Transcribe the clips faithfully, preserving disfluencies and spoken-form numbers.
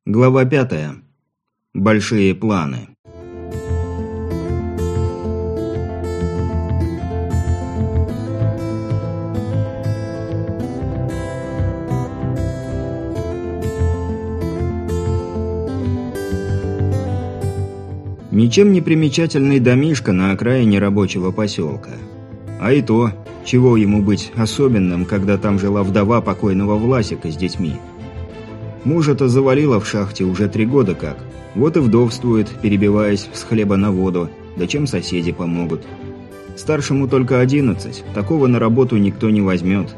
Глава пятая. Большие планы. Ничем не примечательный домишко на окраине рабочего поселка. А и то, чего ему быть особенным, когда там жила вдова покойного Власика с детьми. Мужа-то завалило в шахте уже три года как. Вот и вдовствует, перебиваясь с хлеба на воду. Да чем соседи помогут? Старшему только одиннадцать. Такого на работу никто не возьмет.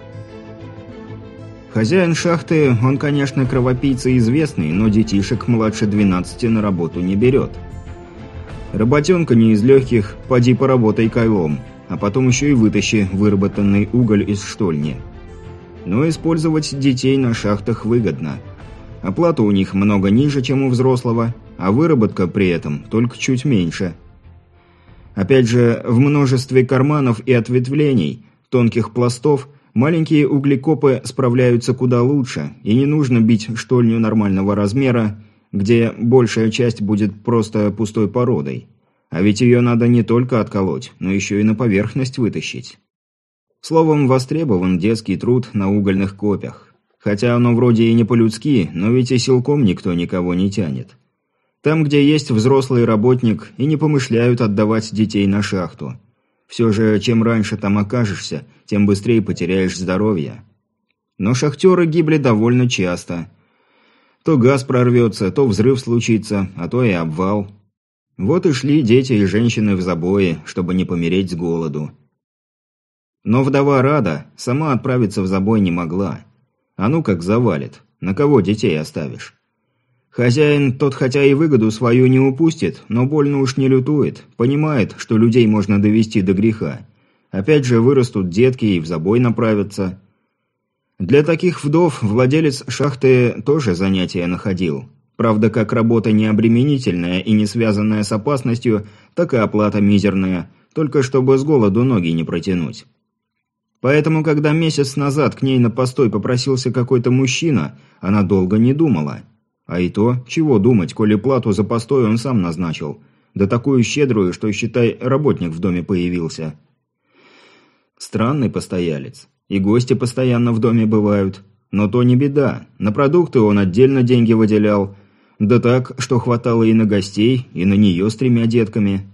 Хозяин шахты, он, конечно, кровопийца известный, но детишек младше двенадцати на работу не берет. Работенка не из легких, поди поработай кайлом, а потом еще и вытащи выработанный уголь из штольни. Но использовать детей на шахтах выгодно. Оплата у них много ниже, чем у взрослого, а выработка при этом только чуть меньше. Опять же, в множестве карманов и ответвлений, тонких пластов, маленькие углекопы справляются куда лучше, и не нужно бить штольню нормального размера, где большая часть будет просто пустой породой. А ведь ее надо не только отколоть, но еще и на поверхность вытащить. Словом, востребован детский труд на угольных копях. Хотя оно вроде и не по-людски, но ведь и силком никто никого не тянет. Там, где есть взрослый работник, и не помышляют отдавать детей на шахту. Все же, чем раньше там окажешься, тем быстрее потеряешь здоровье. Но шахтеры гибли довольно часто. То газ прорвется, то взрыв случится, а то и обвал. Вот и шли дети и женщины в забои, чтобы не помереть с голоду. Но вдова Рада сама отправиться в забой не могла. А ну как завалит, на кого детей оставишь? Хозяин тот хотя и выгоду свою не упустит, но больно уж не лютует, понимает, что людей можно довести до греха. Опять же вырастут детки и в забой направятся. Для таких вдов владелец шахты тоже занятия находил. Правда, как работа необременительная и не связанная с опасностью, так и оплата мизерная, только чтобы с голоду ноги не протянуть. Поэтому, когда месяц назад к ней на постой попросился какой-то мужчина, она долго не думала. А и то, чего думать, коли плату за постой он сам назначил. Да такую щедрую, что, считай, работник в доме появился. Странный постоялец. И гости постоянно в доме бывают. Но то не беда. На продукты он отдельно деньги выделял. Да так, что хватало и на гостей, и на нее с тремя детками.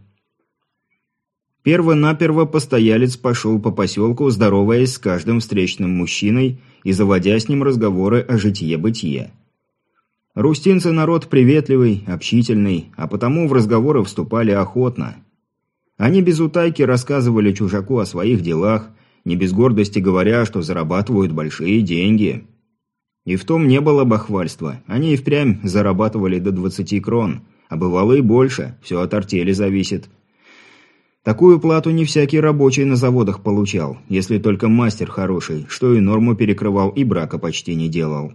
Перво-наперво постоялец пошел по поселку, здороваясь с каждым встречным мужчиной и заводя с ним разговоры о житье-бытие. Рустинцы народ приветливый, общительный, а потому в разговоры вступали охотно. Они без утайки рассказывали чужаку о своих делах, не без гордости говоря, что зарабатывают большие деньги. И в том не было бахвальства, они и впрямь зарабатывали до двадцати крон, а бывало и больше, все от артели зависит. Такую плату не всякий рабочий на заводах получал, если только мастер хороший, что и норму перекрывал и брака почти не делал.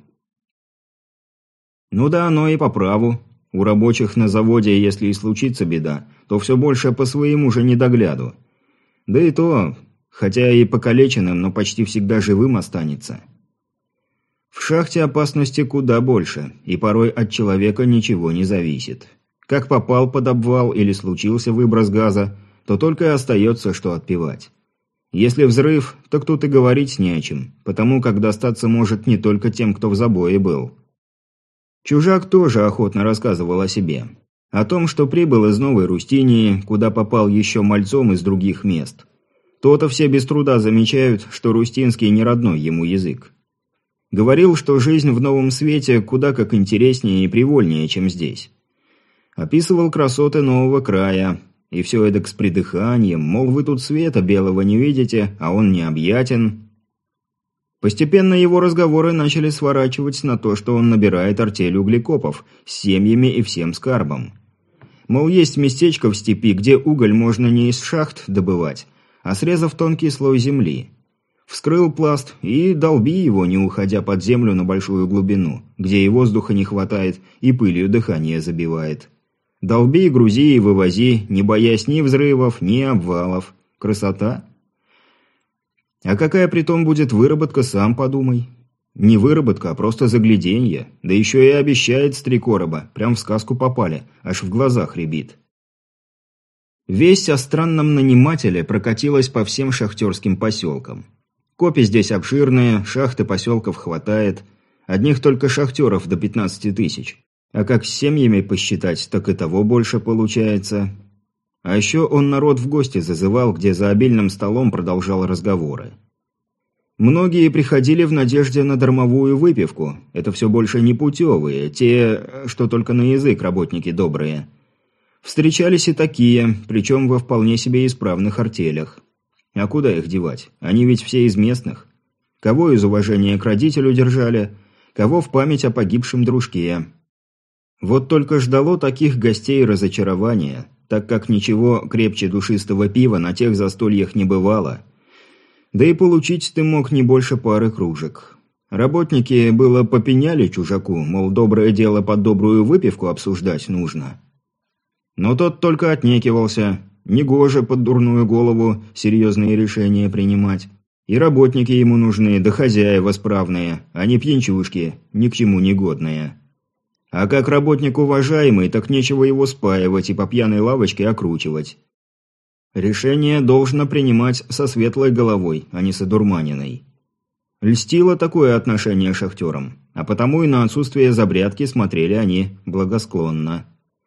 Ну да, оно и по праву. У рабочих на заводе, если и случится беда, то все больше по своему же недогляду. Да и то, хотя и покалеченным, но почти всегда живым останется. В шахте опасности куда больше, и порой от человека ничего не зависит. Как попал под обвал или случился выброс газа, то только и остается, что отпевать. Если взрыв, так тут и говорить не о чем, потому как достаться может не только тем, кто в забое был. Чужак тоже охотно рассказывал о себе. О том, что прибыл из Новой Рустинии, куда попал еще мальцом из других мест. То-то все без труда замечают, что рустинский не родной ему язык. Говорил, что жизнь в новом свете куда как интереснее и привольнее, чем здесь. Описывал красоты нового края. И все эдак с придыханием, мол, вы тут света белого не видите, а он необъятен. Постепенно его разговоры начали сворачивать на то, что он набирает артель углекопов с семьями и всем скарбом. Мол, есть местечко в степи, где уголь можно не из шахт добывать, а срезав тонкий слой земли. Вскрыл пласт и долби его, не уходя под землю на большую глубину, где и воздуха не хватает, и пылью дыхание забивает. Долби, грузи и вывози, не боясь ни взрывов, ни обвалов. Красота. А какая притом будет выработка, сам подумай. Не выработка, а просто загляденье. Да еще и обещает с три короба. Прям в сказку попали. Аж в глазах рябит. Весть о странном нанимателе прокатилась по всем шахтерским поселкам. Копи здесь обширные, шахты поселков хватает. Одних только шахтеров до пятнадцати тысяч. А как с семьями посчитать, так и того больше получается. А еще он народ в гости зазывал, где за обильным столом продолжал разговоры. Многие приходили в надежде на дармовую выпивку. Это все больше не путевые, те, что только на язык работники добрые. Встречались и такие, причем во вполне себе исправных артелях. А куда их девать? Они ведь все из местных. Кого из уважения к родителю держали, кого в память о погибшем дружке. Вот только ждало таких гостей разочарования, так как ничего крепче душистого пива на тех застольях не бывало. Да и получить ты мог не больше пары кружек. Работники было попеняли чужаку, мол, доброе дело под добрую выпивку обсуждать нужно. Но тот только отнекивался, негоже под дурную голову серьезные решения принимать. И работники ему нужны, да хозяева справные, а не пьянчушки, ни к чему не годные. А как работник уважаемый, так нечего его спаивать и по пьяной лавочке окручивать. Решение должно принимать со светлой головой, а не с одурманенной. Льстило такое отношение шахтерам, а потому и на отсутствие забрядки смотрели они благосклонно.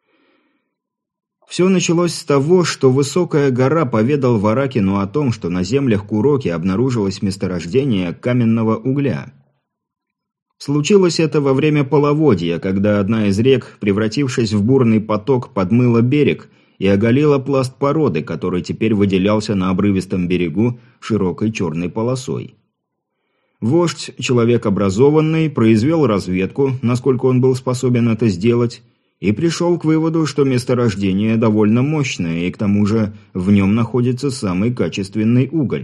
Все началось с того, что Высокая гора поведал Варакину о том, что на землях Куроки обнаружилось месторождение каменного угля. Случилось это во время половодья, когда одна из рек, превратившись в бурный поток, подмыла берег и оголила пласт породы, который теперь выделялся на обрывистом берегу широкой черной полосой. Вождь, человек образованный, произвел разведку, насколько он был способен это сделать, и пришел к выводу, что месторождение довольно мощное, и к тому же в нем находится самый качественный уголь.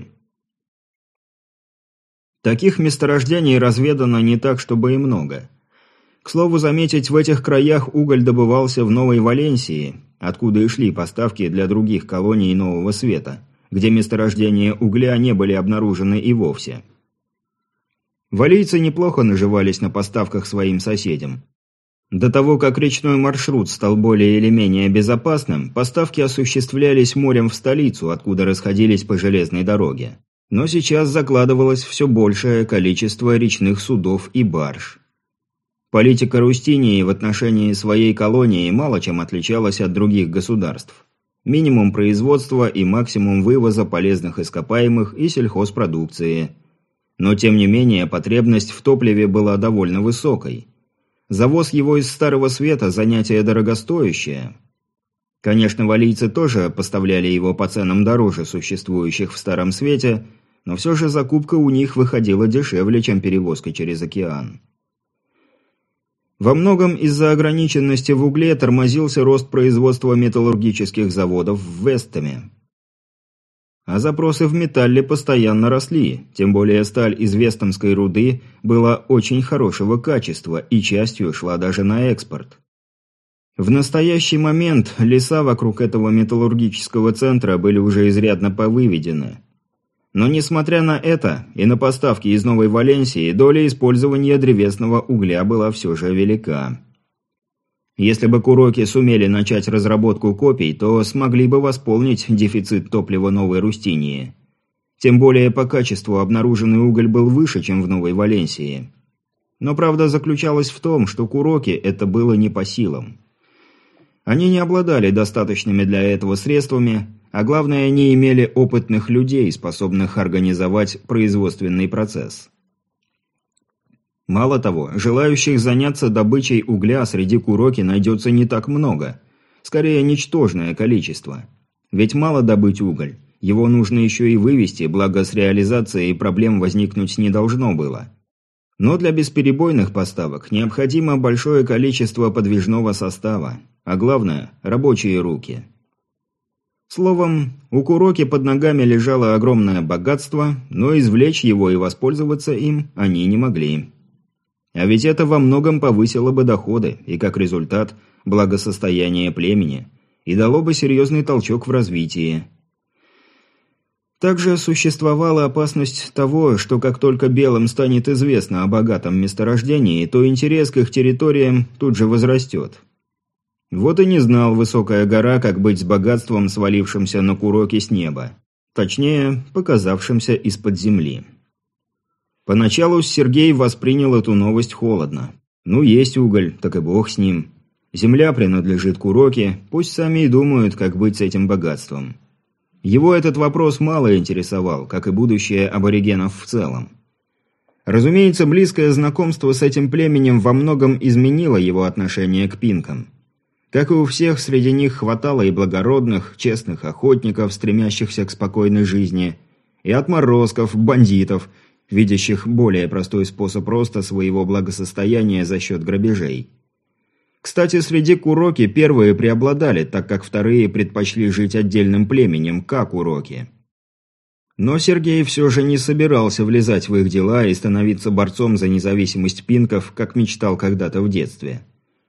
Таких месторождений разведано не так, чтобы и много. К слову заметить, в этих краях уголь добывался в Новой Валенсии, откуда и шли поставки для других колоний Нового Света, где месторождения угля не были обнаружены и вовсе. Валийцы неплохо наживались на поставках своим соседям. До того, как речной маршрут стал более или менее безопасным, поставки осуществлялись морем в столицу, откуда расходились по железной дороге. Но сейчас закладывалось все большее количество речных судов и барж. Политика Рустинии в отношении своей колонии мало чем отличалась от других государств. Минимум производства и максимум вывоза полезных ископаемых и сельхозпродукции. Но тем не менее потребность в топливе была довольно высокой. Завоз его из Старого Света – занятие дорогостоящее. Конечно, валийцы тоже поставляли его по ценам дороже существующих в Старом Свете, но все же закупка у них выходила дешевле, чем перевозка через океан. Во многом из-за ограниченности в угле тормозился рост производства металлургических заводов в Вестаме. А запросы в металле постоянно росли, тем более сталь из вестамской руды была очень хорошего качества и частью шла даже на экспорт. В настоящий момент леса вокруг этого металлургического центра были уже изрядно повыведены. Но несмотря на это, и на поставки из Новой Валенсии, доля использования древесного угля была все же велика. Если бы Куроки сумели начать разработку копий, то смогли бы восполнить дефицит топлива Новой Рустинии. Тем более по качеству обнаруженный уголь был выше, чем в Новой Валенсии. Но правда заключалась в том, что Куроки это было не по силам. Они не обладали достаточными для этого средствами, а главное, не имели опытных людей, способных организовать производственный процесс. Мало того, желающих заняться добычей угля среди Куроки найдется не так много, скорее ничтожное количество. Ведь мало добыть уголь, его нужно еще и вывести, благо с реализацией проблем возникнуть не должно было. Но для бесперебойных поставок необходимо большое количество подвижного состава, а главное – рабочие руки. Словом, у Куроки под ногами лежало огромное богатство, но извлечь его и воспользоваться им они не могли. А ведь это во многом повысило бы доходы и, как результат, благосостояние племени, и дало бы серьезный толчок в развитии. Также существовала опасность того, что как только белым станет известно о богатом месторождении, то интерес к их территориям тут же возрастет. Вот и не знал Высокая гора, как быть с богатством, свалившимся на Куроки с неба. Точнее, показавшимся из-под земли. Поначалу Сергей воспринял эту новость холодно. Ну, есть уголь, так и бог с ним. Земля принадлежит Куроки, пусть сами и думают, как быть с этим богатством. Его этот вопрос мало интересовал, как и будущее аборигенов в целом. Разумеется, близкое знакомство с этим племенем во многом изменило его отношение к пинкам. Как и у всех, среди них хватало и благородных, честных охотников, стремящихся к спокойной жизни, и отморозков, бандитов, видящих более простой способ роста своего благосостояния за счет грабежей. Кстати, среди Куроки первые преобладали, так как вторые предпочли жить отдельным племенем, как Куроки. Но Сергей все же не собирался влезать в их дела и становиться борцом за независимость пинков, как мечтал когда-то в детстве.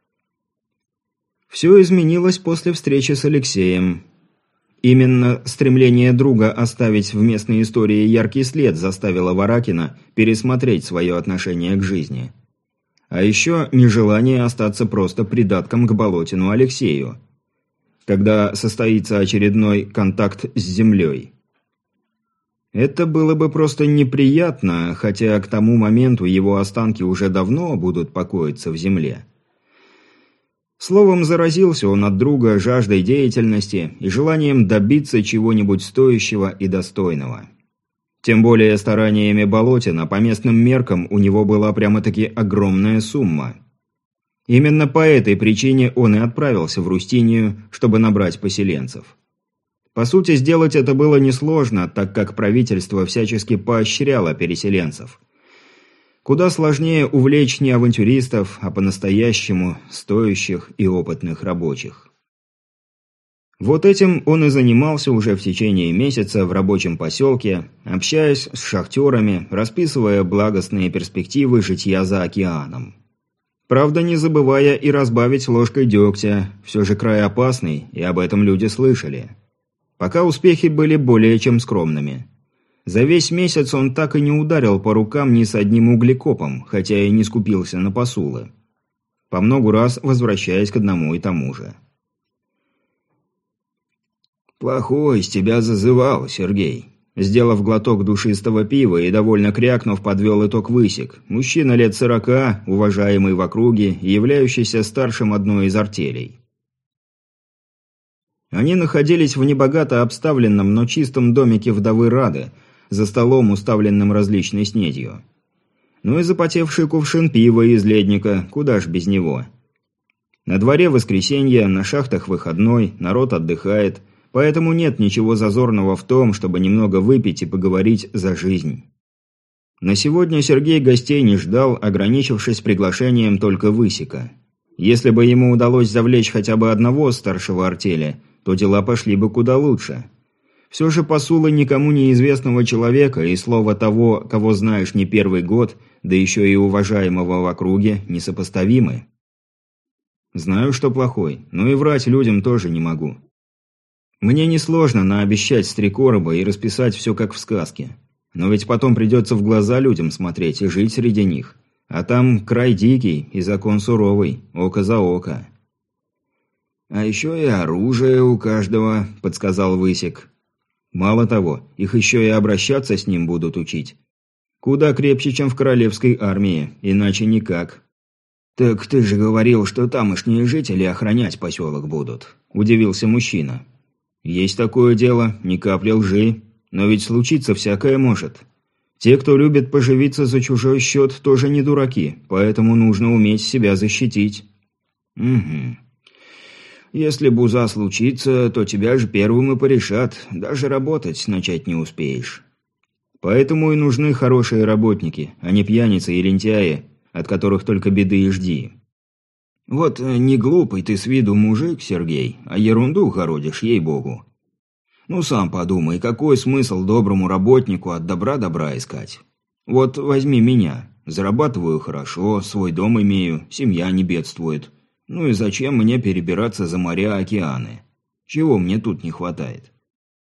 Все изменилось после встречи с Алексеем. Именно стремление друга оставить в местной истории яркий след заставило Варакина пересмотреть свое отношение к жизни. А еще нежелание остаться просто придатком к Болотину Алексею, когда состоится очередной контакт с землей. Это было бы просто неприятно, хотя к тому моменту его останки уже давно будут покоиться в земле. Словом, заразился он от друга жаждой деятельности и желанием добиться чего-нибудь стоящего и достойного. Тем более стараниями Болотина по местным меркам у него была прямо-таки огромная сумма. Именно по этой причине он и отправился в Рустинию, чтобы набрать поселенцев. По сути, сделать это было несложно, так как правительство всячески поощряло переселенцев. Куда сложнее увлечь не авантюристов, а по-настоящему стоящих и опытных рабочих. Вот этим он и занимался уже в течение месяца в рабочем поселке, общаясь с шахтерами, расписывая благостные перспективы житья за океаном. Правда, не забывая и разбавить ложкой дегтя, все же край опасный, и об этом люди слышали. Пока успехи были более чем скромными. За весь месяц он так и не ударил по рукам ни с одним углекопом, хотя и не скупился на посулы. По многу раз возвращаясь к одному и тому же. «Плохой из тебя зазывал, Сергей». Сделав глоток душистого пива и довольно крякнув, подвел итог Высик. Мужчина лет сорока, уважаемый в округе и являющийся старшим одной из артелей. Они находились в небогато обставленном, но чистом домике вдовы Рады, за столом, уставленным различной снедью. Ну и запотевший кувшин пива из ледника, куда ж без него. На дворе воскресенье, на шахтах выходной, народ отдыхает, поэтому нет ничего зазорного в том, чтобы немного выпить и поговорить за жизнь. На сегодня Сергей гостей не ждал, ограничившись приглашением только Высика. Если бы ему удалось завлечь хотя бы одного старшего артели, то дела пошли бы куда лучше. Все же посулы никому неизвестного человека и слово того, кого знаешь не первый год, да еще и уважаемого в округе, несопоставимы. Знаю, что плохой, но и врать людям тоже не могу. Мне несложно наобещать с три короба и расписать все как в сказке. Но ведь потом придется в глаза людям смотреть и жить среди них. А там край дикий и закон суровый, око за око. «А еще и оружие у каждого», — подсказал Высик. «Мало того, их еще и обращаться с ним будут учить. Куда крепче, чем в королевской армии, иначе никак». «Так ты же говорил, что тамошние жители охранять поселок будут», — удивился мужчина. «Есть такое дело, ни капли лжи, но ведь случиться всякое может. Те, кто любит поживиться за чужой счет, тоже не дураки, поэтому нужно уметь себя защитить». «Угу. Если буза случится, то тебя же первым и порешат, даже работать начать не успеешь». «Поэтому и нужны хорошие работники, а не пьяницы и лентяи, от которых только беды и жди». «Вот не глупый ты с виду мужик, Сергей, а ерунду городишь, ей-богу. Ну сам подумай, какой смысл доброму работнику от добра добра искать? Вот возьми меня, зарабатываю хорошо, свой дом имею, семья не бедствует. Ну и зачем мне перебираться за моря, океаны? Чего мне тут не хватает?»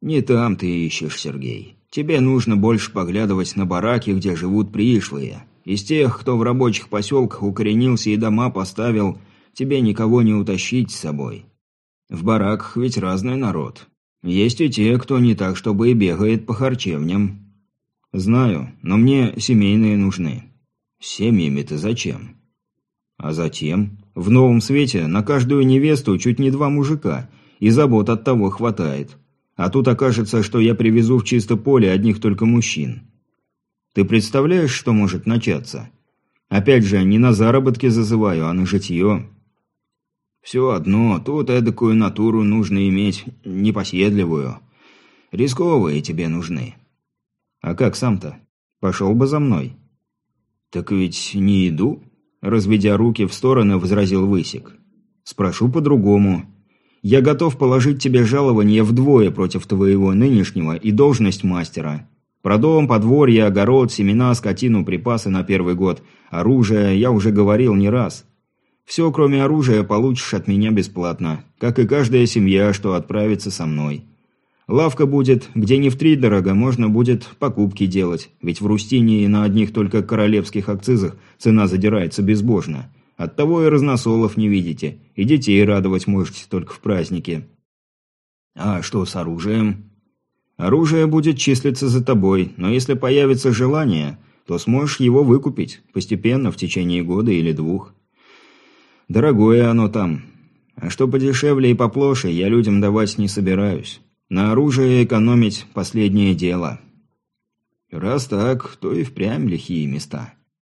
«Не там ты ищешь, Сергей. Тебе нужно больше поглядывать на бараки, где живут пришлые. Из тех, кто в рабочих поселках укоренился и дома поставил, тебе никого не утащить с собой. В бараках ведь разный народ. Есть и те, кто не так, чтобы и бегает по харчевням». «Знаю, но мне семейные нужны». «С семьями-то зачем?» «А затем, в новом свете на каждую невесту чуть не два мужика, и забот от того хватает. А тут окажется, что я привезу в чисто поле одних только мужчин. Ты представляешь, что может начаться? Опять же, не на заработки зазываю, а на житье». «Все одно, тут эдакую натуру нужно иметь, непоседливую. Рисковые тебе нужны». «А как сам-то? Пошел бы за мной». «Так ведь не иду», — разведя руки в стороны, возразил Высик. «Спрошу по-другому. Я готов положить тебе жалование вдвое против твоего нынешнего и должность мастера. Про дом, подворье, огород, семена, скотину, припасы на первый год, оружие я уже говорил не раз. Все, кроме оружия, получишь от меня бесплатно, как и каждая семья, что отправится со мной. Лавка будет, где не втридорога можно будет покупки делать, ведь в Рустине на одних только королевских акцизах цена задирается безбожно. Оттого и разносолов не видите, и детей радовать можете только в праздники». «А что с оружием?» «Оружие будет числиться за тобой, но если появится желание, то сможешь его выкупить, постепенно, в течение года или двух. Дорогое оно там. А что подешевле и поплоше, я людям давать не собираюсь. На оружие экономить – последнее дело». «Раз так, то и впрямь лихие места».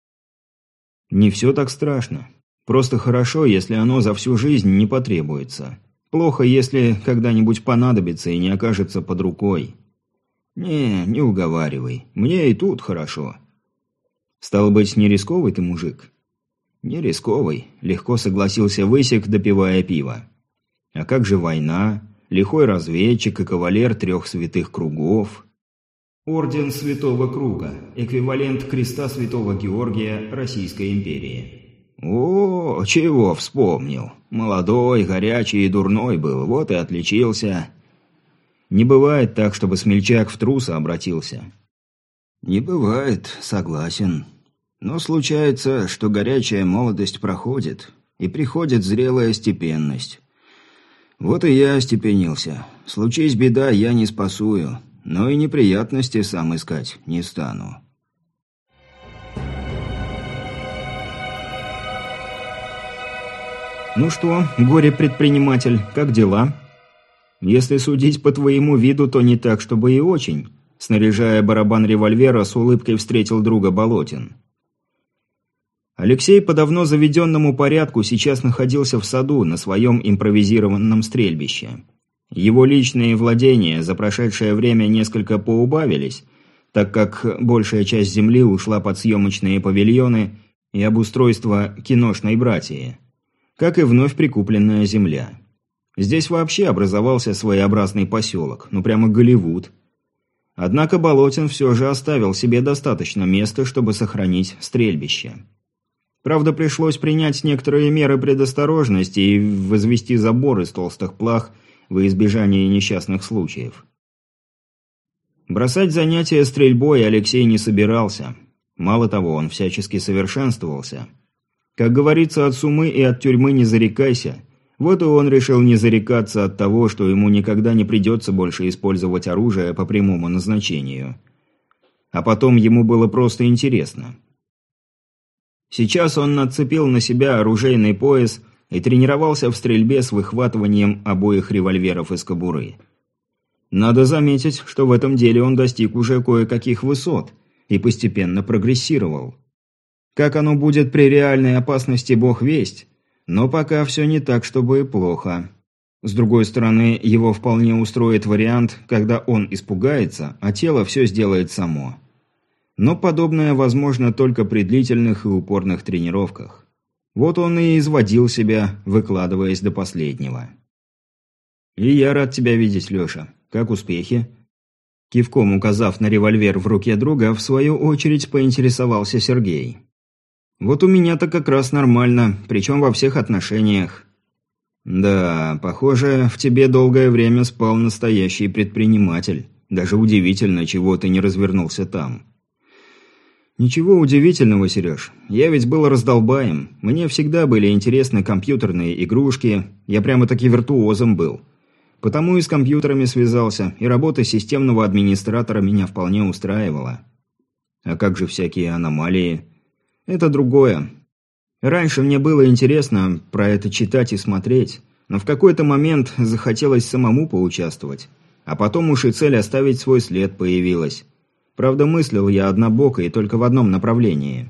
«Не все так страшно. Просто хорошо, если оно за всю жизнь не потребуется. Плохо, если когда-нибудь понадобится и не окажется под рукой». «Не, не уговаривай. Мне и тут хорошо». «Стало быть, не рисковый ты мужик?» «Не рисковый», – легко согласился Высик, допивая пиво. «А как же война? Лихой разведчик и кавалер трех святых кругов». Орден Святого Круга – эквивалент Креста Святого Георгия Российской империи. «О, чего вспомнил? Молодой, горячий и дурной был, вот и отличился». «Не бывает так, чтобы смельчак в труса обратился». «Не бывает, согласен. Но случается, что горячая молодость проходит, и приходит зрелая степенность. Вот и я остепенился. Случись беда, я не спасую, но и неприятности сам искать не стану». «Ну что, горе-предприниматель, как дела?» «Если судить по твоему виду, то не так, чтобы и очень», снаряжая барабан револьвера, с улыбкой встретил друга Болотин. Алексей по давно заведенному порядку сейчас находился в саду на своем импровизированном стрельбище. Его личные владения за прошедшее время несколько поубавились, так как большая часть земли ушла под съемочные павильоны и обустройство киношной братьи, как и вновь прикупленная земля. Здесь вообще образовался своеобразный поселок, ну прямо Голливуд. Однако Болотин все же оставил себе достаточно места, чтобы сохранить стрельбище. Правда, пришлось принять некоторые меры предосторожности и возвести забор из толстых плах во избежание несчастных случаев. Бросать занятия стрельбой Алексей не собирался. Мало того, он всячески совершенствовался. Как говорится, от сумы и от тюрьмы не зарекайся. Вот и он решил не зарекаться от того, что ему никогда не придется больше использовать оружие по прямому назначению. А потом ему было просто интересно. Сейчас он нацепил на себя оружейный пояс и тренировался в стрельбе с выхватыванием обоих револьверов из кобуры. Надо заметить, что в этом деле он достиг уже кое-каких высот и постепенно прогрессировал. Как оно будет при реальной опасности, бог весть, но пока все не так, чтобы и плохо. С другой стороны, его вполне устроит вариант, когда он испугается, а тело все сделает само. Но подобное возможно только при длительных и упорных тренировках. Вот он и изводил себя, выкладываясь до последнего. «И я рад тебя видеть, Леша. Как успехи?» Кивком указав на револьвер в руке друга, в свою очередь поинтересовался Сергей. «Вот у меня-то как раз нормально, причем во всех отношениях». Да, похоже, в тебе долгое время спал настоящий предприниматель. Даже удивительно, чего ты не развернулся там. Ничего удивительного, Сереж. Я ведь был раздолбаем. Мне всегда были интересны компьютерные игрушки. Я прямо-таки виртуозом был. Потому и с компьютерами связался, и работа системного администратора меня вполне устраивала. А как же всякие аномалии? Это другое. Раньше мне было интересно про это читать и смотреть, но в какой-то момент захотелось самому поучаствовать. А потом уж и цель оставить свой след появилась. Правда, мыслил я однобоко и только в одном направлении.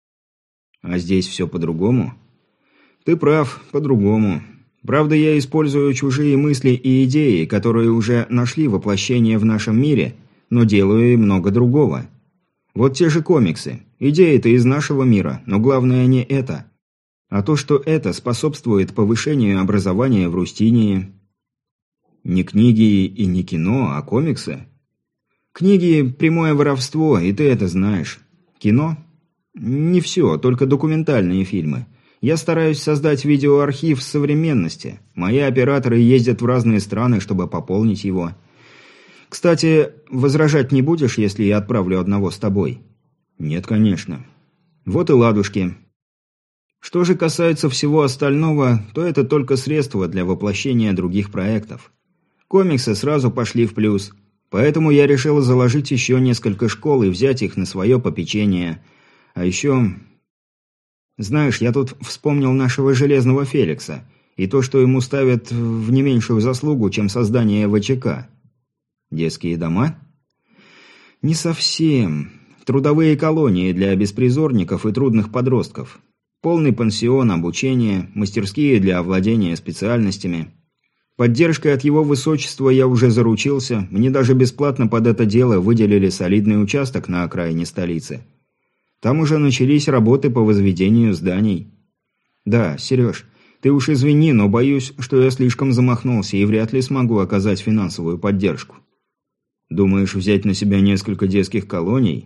А здесь все по-другому? Ты прав, по-другому. Правда, я использую чужие мысли и идеи, которые уже нашли воплощение в нашем мире, но делаю и много другого. Вот те же комиксы. Идеи-то из нашего мира, но главное не это. А то, что это способствует повышению образования в Рустинии. Не книги и не кино, а комиксы. Книги – прямое воровство, и ты это знаешь. Кино? Не все, только документальные фильмы. Я стараюсь создать видеоархив современности. Мои операторы ездят в разные страны, чтобы пополнить его. Кстати, возражать не будешь, если я отправлю одного с тобой? Нет, конечно. Вот и ладушки. Что же касается всего остального, то это только средство для воплощения других проектов. Комиксы сразу пошли в плюс, поэтому я решил заложить еще несколько школ и взять их на свое попечение. А еще... Знаешь, я тут вспомнил нашего Железного Феликса и то, что ему ставят в не меньшую заслугу, чем создание ВЧК. Детские дома? Не совсем. Трудовые колонии для беспризорников и трудных подростков. Полный пансион, обучение, мастерские для овладения специальностями. Поддержкой от его высочества я уже заручился, мне даже бесплатно под это дело выделили солидный участок на окраине столицы. Там уже начались работы по возведению зданий. Да, Сереж, ты уж извини, но боюсь, что я слишком замахнулся и вряд ли смогу оказать финансовую поддержку. Думаешь, взять на себя несколько детских колоний?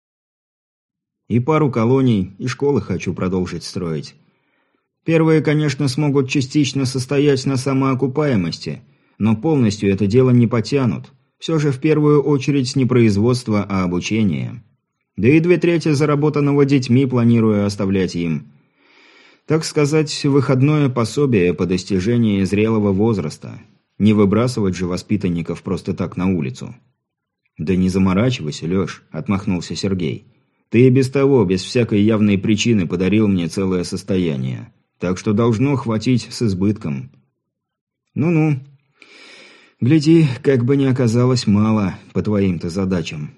И пару колоний, и школы хочу продолжить строить. Первые, конечно, смогут частично состоять на самоокупаемости, но полностью это дело не потянут. Все же в первую очередь не производство, а обучение. Да и две трети заработанного детьми планирую оставлять им. Так сказать, выходное пособие по достижении зрелого возраста. Не выбрасывать же воспитанников просто так на улицу. «Да не заморачивайся, Леш», — отмахнулся Сергей. «Ты и без того, без всякой явной причины подарил мне целое состояние. Так что должно хватить с избытком». «Ну-ну. Гляди, как бы ни оказалось мало по твоим-то задачам».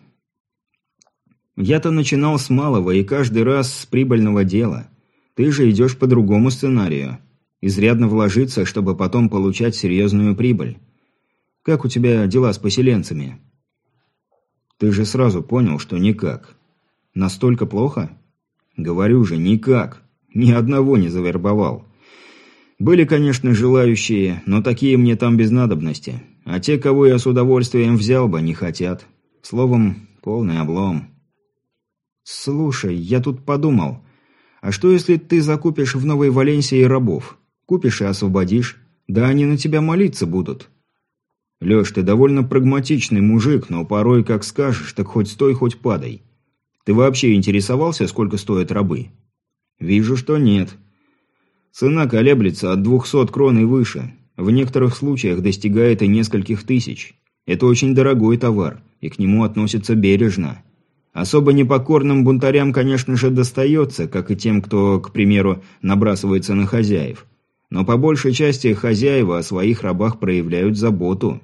«Я-то начинал с малого и каждый раз с прибыльного дела. Ты же идешь по другому сценарию. Изрядно вложиться, чтобы потом получать серьезную прибыль. Как у тебя дела с поселенцами?» «Ты же сразу понял, что никак». «Настолько плохо?» «Говорю же, никак. Ни одного не завербовал. Были, конечно, желающие, но такие мне там без надобности. А те, кого я с удовольствием взял бы, не хотят. Словом, полный облом». «Слушай, я тут подумал. А что, если ты закупишь в Новой Валенсии рабов? Купишь и освободишь. Да они на тебя молиться будут». «Леш, ты довольно прагматичный мужик, но порой, как скажешь, так хоть стой, хоть падай. Ты вообще интересовался, сколько стоят рабы?» «Вижу, что нет. Цена колеблется от двухсот крон и выше. В некоторых случаях достигает и нескольких тысяч. Это очень дорогой товар, и к нему относятся бережно. Особо непокорным бунтарям, конечно же, достается, как и тем, кто, к примеру, набрасывается на хозяев. Но по большей части хозяева о своих рабах проявляют заботу.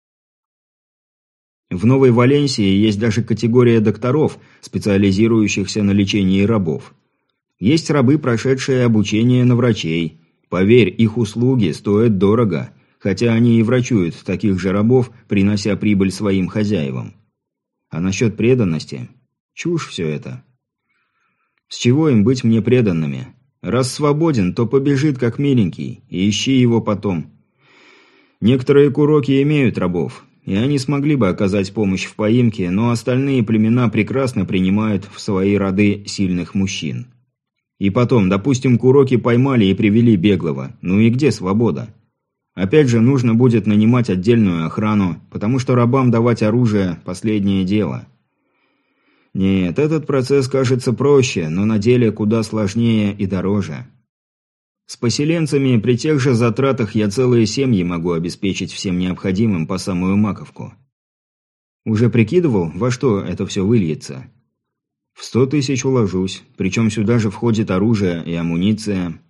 В Новой Валенсии есть даже категория докторов, специализирующихся на лечении рабов. Есть рабы, прошедшие обучение на врачей. Поверь, их услуги стоят дорого, хотя они и врачуют таких же рабов, принося прибыль своим хозяевам. А насчет преданности? Чушь все это. С чего им быть мне преданными? Раз свободен, то побежит как миленький, и ищи его потом. Некоторые куроки имеют рабов, и они смогли бы оказать помощь в поимке, но остальные племена прекрасно принимают в свои роды сильных мужчин. И потом, допустим, куроки поймали и привели беглого. Ну и где свобода? Опять же, нужно будет нанимать отдельную охрану, потому что рабам давать оружие – последнее дело. Нет, этот процесс кажется проще, но на деле куда сложнее и дороже. С поселенцами при тех же затратах я целые семьи могу обеспечить всем необходимым по самую маковку. Уже прикидывал, во что это все выльется? В сто тысяч уложусь, причем сюда же входит оружие и амуниция.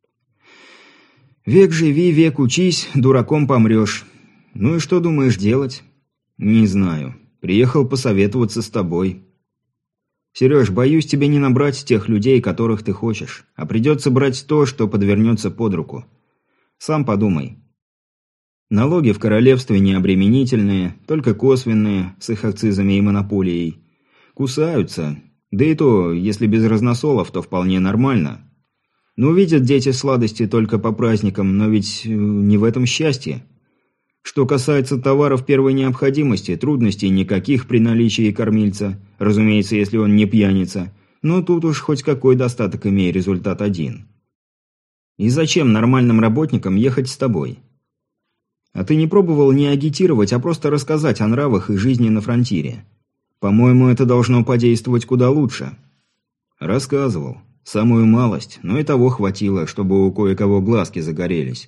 Век живи, век учись, дураком помрешь. Ну и что думаешь делать? Не знаю. Приехал посоветоваться с тобой. Сереж, боюсь тебе не набрать тех людей, которых ты хочешь, а придется брать то, что подвернется под руку. Сам подумай. Налоги в королевстве не обременительные, только косвенные, с их акцизами и монополией. Кусаются, да и то, если без разносолов, то вполне нормально. Ну, видят дети сладости только по праздникам, но ведь не в этом счастье. Что касается товаров первой необходимости, трудностей никаких при наличии кормильца, разумеется, если он не пьяница, но тут уж хоть какой достаток имей, результат один. И зачем нормальным работникам ехать с тобой? А ты не пробовал не агитировать, а просто рассказать о нравах и жизни на фронтире? По-моему, это должно подействовать куда лучше. Рассказывал. Самую малость, но и того хватило, чтобы у кое-кого глазки загорелись.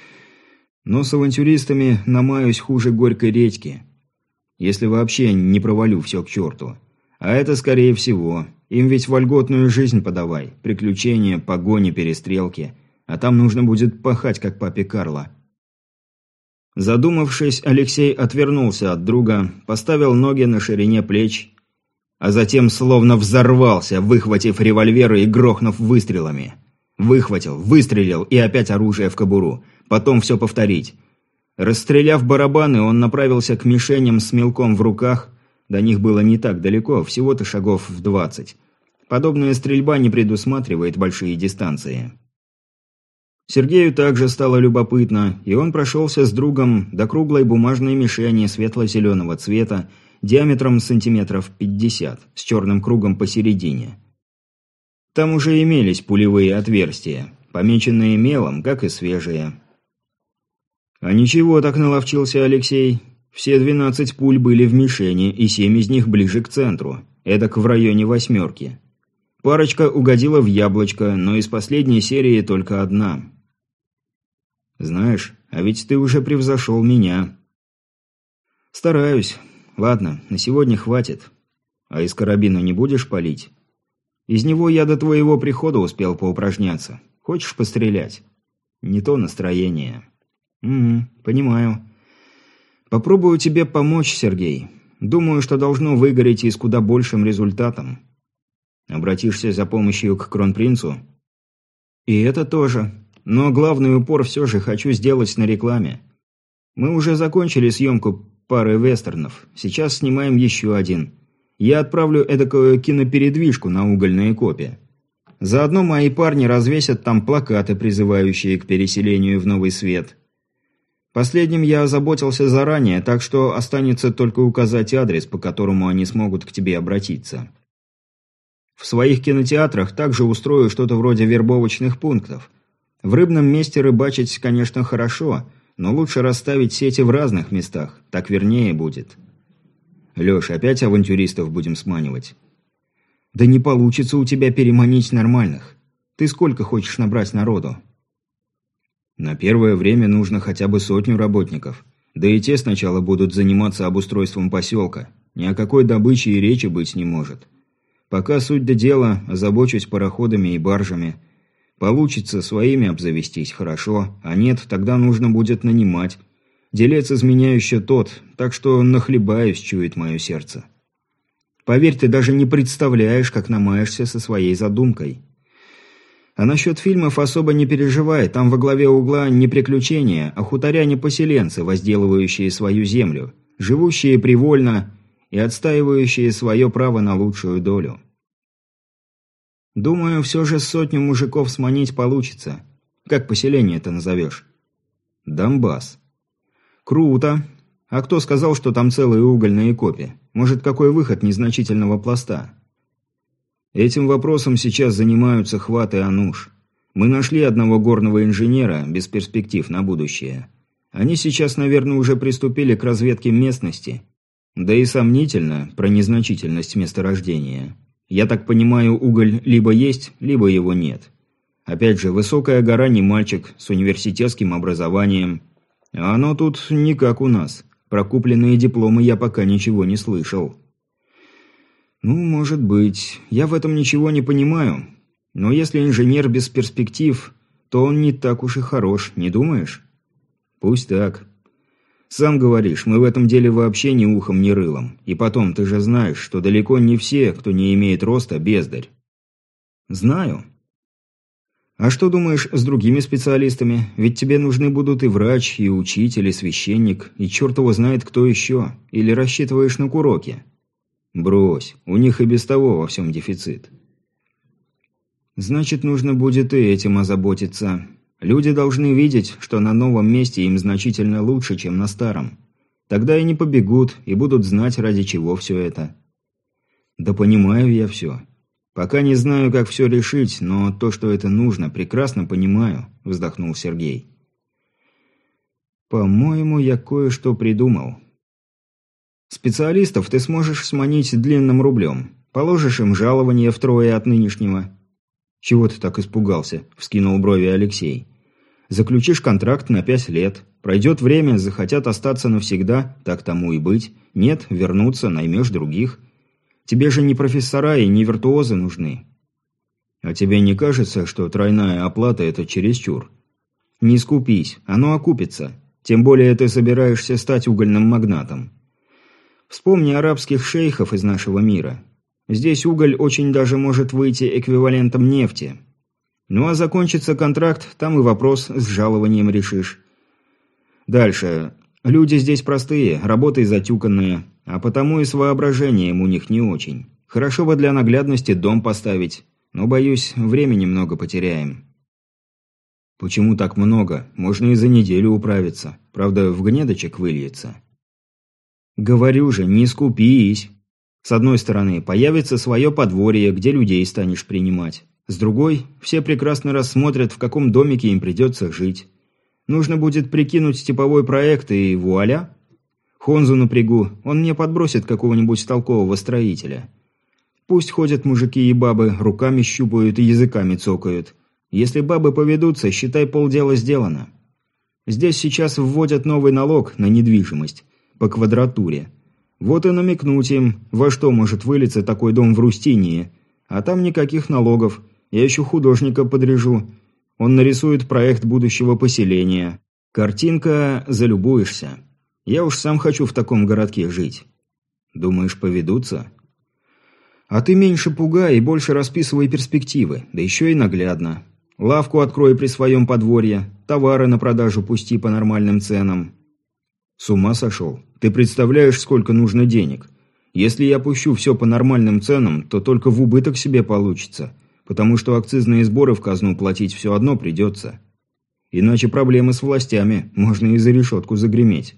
Но с авантюристами намаюсь хуже горькой редьки. Если вообще не провалю все к черту. А это скорее всего. Им ведь вольготную жизнь подавай. Приключения, погони, перестрелки. А там нужно будет пахать, как папе Карло. Задумавшись, Алексей отвернулся от друга, поставил ноги на ширине плеч, а затем словно взорвался, выхватив револьвер и грохнув выстрелами. Выхватил, выстрелил и опять оружие в кобуру. Потом все повторить. Расстреляв барабаны, он направился к мишеням с мелком в руках. До них было не так далеко, всего-то шагов в двадцать. Подобная стрельба не предусматривает большие дистанции. Сергею также стало любопытно, и он прошелся с другом до круглой бумажной мишени светло-зеленого цвета, диаметром сантиметров пятьдесят, с черным кругом посередине. Там уже имелись пулевые отверстия, помеченные мелом, как и свежие. А ничего, так наловчился Алексей. Все двенадцать пуль были в мишени, и семь из них ближе к центру, эдак в районе восьмерки. Парочка угодила в яблочко, но из последней серии только одна. Знаешь, а ведь ты уже превзошел меня. Стараюсь. Ладно, на сегодня хватит. А из карабина не будешь палить? Из него я до твоего прихода успел поупражняться. Хочешь пострелять? Не то настроение. Угу, понимаю. Попробую тебе помочь, Сергей. Думаю, что должно выгореть и с куда большим результатом. Обратишься за помощью к кронпринцу? И это тоже. Но главный упор все же хочу сделать на рекламе. Мы уже закончили съемку пары вестернов. Сейчас снимаем еще один. Я отправлю эдакую кинопередвижку на угольные копи. Заодно мои парни развесят там плакаты, призывающие к переселению в новый свет. Последним я озаботился заранее, так что останется только указать адрес, по которому они смогут к тебе обратиться. В своих кинотеатрах также устрою что-то вроде вербовочных пунктов. В рыбном месте рыбачить, конечно, хорошо, но лучше расставить сети в разных местах, так вернее будет. Леш, опять авантюристов будем сманивать? Да не получится у тебя переманить нормальных. Ты сколько хочешь набрать народу? На первое время нужно хотя бы сотню работников. Да и те сначала будут заниматься обустройством поселка. Ни о какой добыче и речи быть не может. Пока суть до дела, озабочусь пароходами и баржами. Получится своими обзавестись, хорошо, а нет, тогда нужно будет нанимать. Делец из меня еще тот, так что нахлебаюсь, чует мое сердце. Поверь, ты даже не представляешь, как намаешься со своей задумкой. А насчет фильмов особо не переживай, там во главе угла не приключения, а хуторяне-поселенцы, возделывающие свою землю, живущие привольно и отстаивающие свое право на лучшую долю. Думаю, все же сотню мужиков сманить получится. Как поселение это назовешь? Донбасс. Круто. А кто сказал, что там целые угольные копи? Может, какой выход незначительного пласта? Этим вопросом сейчас занимаются Хват и Ануш. Мы нашли одного горного инженера без перспектив на будущее. Они сейчас, наверное, уже приступили к разведке местности. Да и сомнительно про незначительность месторождения. Я так понимаю, уголь либо есть, либо его нет. Опять же, высокая гора не мальчик с университетским образованием. А оно тут не как у нас. Про купленные дипломы я пока ничего не слышал. Ну, может быть. Я в этом ничего не понимаю. Но если инженер без перспектив, то он не так уж и хорош, не думаешь? Пусть так. Сам говоришь, мы в этом деле вообще ни ухом, ни рылом. И потом, ты же знаешь, что далеко не все, кто не имеет роста, бездарь. Знаю. А что думаешь с другими специалистами? Ведь тебе нужны будут и врач, и учитель, и священник, и черт его знает кто еще. Или рассчитываешь на Куроки? Брось, у них и без того во всем дефицит. Значит, нужно будет и этим озаботиться. Люди должны видеть, что на новом месте им значительно лучше, чем на старом. Тогда и не побегут, и будут знать, ради чего все это. Да понимаю я все. Пока не знаю, как все решить, но то, что это нужно, прекрасно понимаю, вздохнул Сергей. По-моему, я кое-что придумал. Специалистов ты сможешь сманить длинным рублем. Положишь им жалование втрое от нынешнего. Чего ты так испугался? Вскинул брови Алексей. Заключишь контракт на пять лет. Пройдет время, захотят остаться навсегда, так тому и быть. Нет, вернуться, наймешь других. Тебе же не профессора и не виртуозы нужны. А тебе не кажется, что тройная оплата – это чересчур? Не скупись, оно окупится. Тем более ты собираешься стать угольным магнатом. Вспомни арабских шейхов из нашего мира. Здесь уголь очень даже может выйти эквивалентом нефти. Ну а закончится контракт, там и вопрос с жалованием решишь. Дальше. Люди здесь простые, работы затюканные, а потому и с воображением у них не очень. Хорошо бы для наглядности дом поставить, но, боюсь, времени много потеряем. Почему так много? Можно и за неделю управиться. Правда, в гнедочек выльется. Говорю же, не скупись. С одной стороны, появится свое подворье, где людей станешь принимать. С другой, все прекрасно рассмотрят, в каком домике им придется жить. Нужно будет прикинуть типовой проект, и вуаля. Хонзу напрягу, он мне подбросит какого-нибудь толкового строителя. Пусть ходят мужики и бабы, руками щупают и языками цокают. Если бабы поведутся, считай, полдела сделано. Здесь сейчас вводят новый налог на недвижимость, по квадратуре. Вот и намекнуть им, во что может вылиться такой дом в Рустинии. А там никаких налогов, я еще художника подряжу. Он нарисует проект будущего поселения. Картинка залюбуешься. Я уж сам хочу в таком городке жить. Думаешь, поведутся? А ты меньше пугай и больше расписывай перспективы, да еще и наглядно. Лавку открой при своем подворье, товары на продажу пусти по нормальным ценам. С ума сошел? Ты представляешь, сколько нужно денег? Если я пущу все по нормальным ценам, то только в убыток себе получится, потому что акцизные сборы в казну платить все одно придется. Иначе проблемы с властями, можно и за решетку загреметь.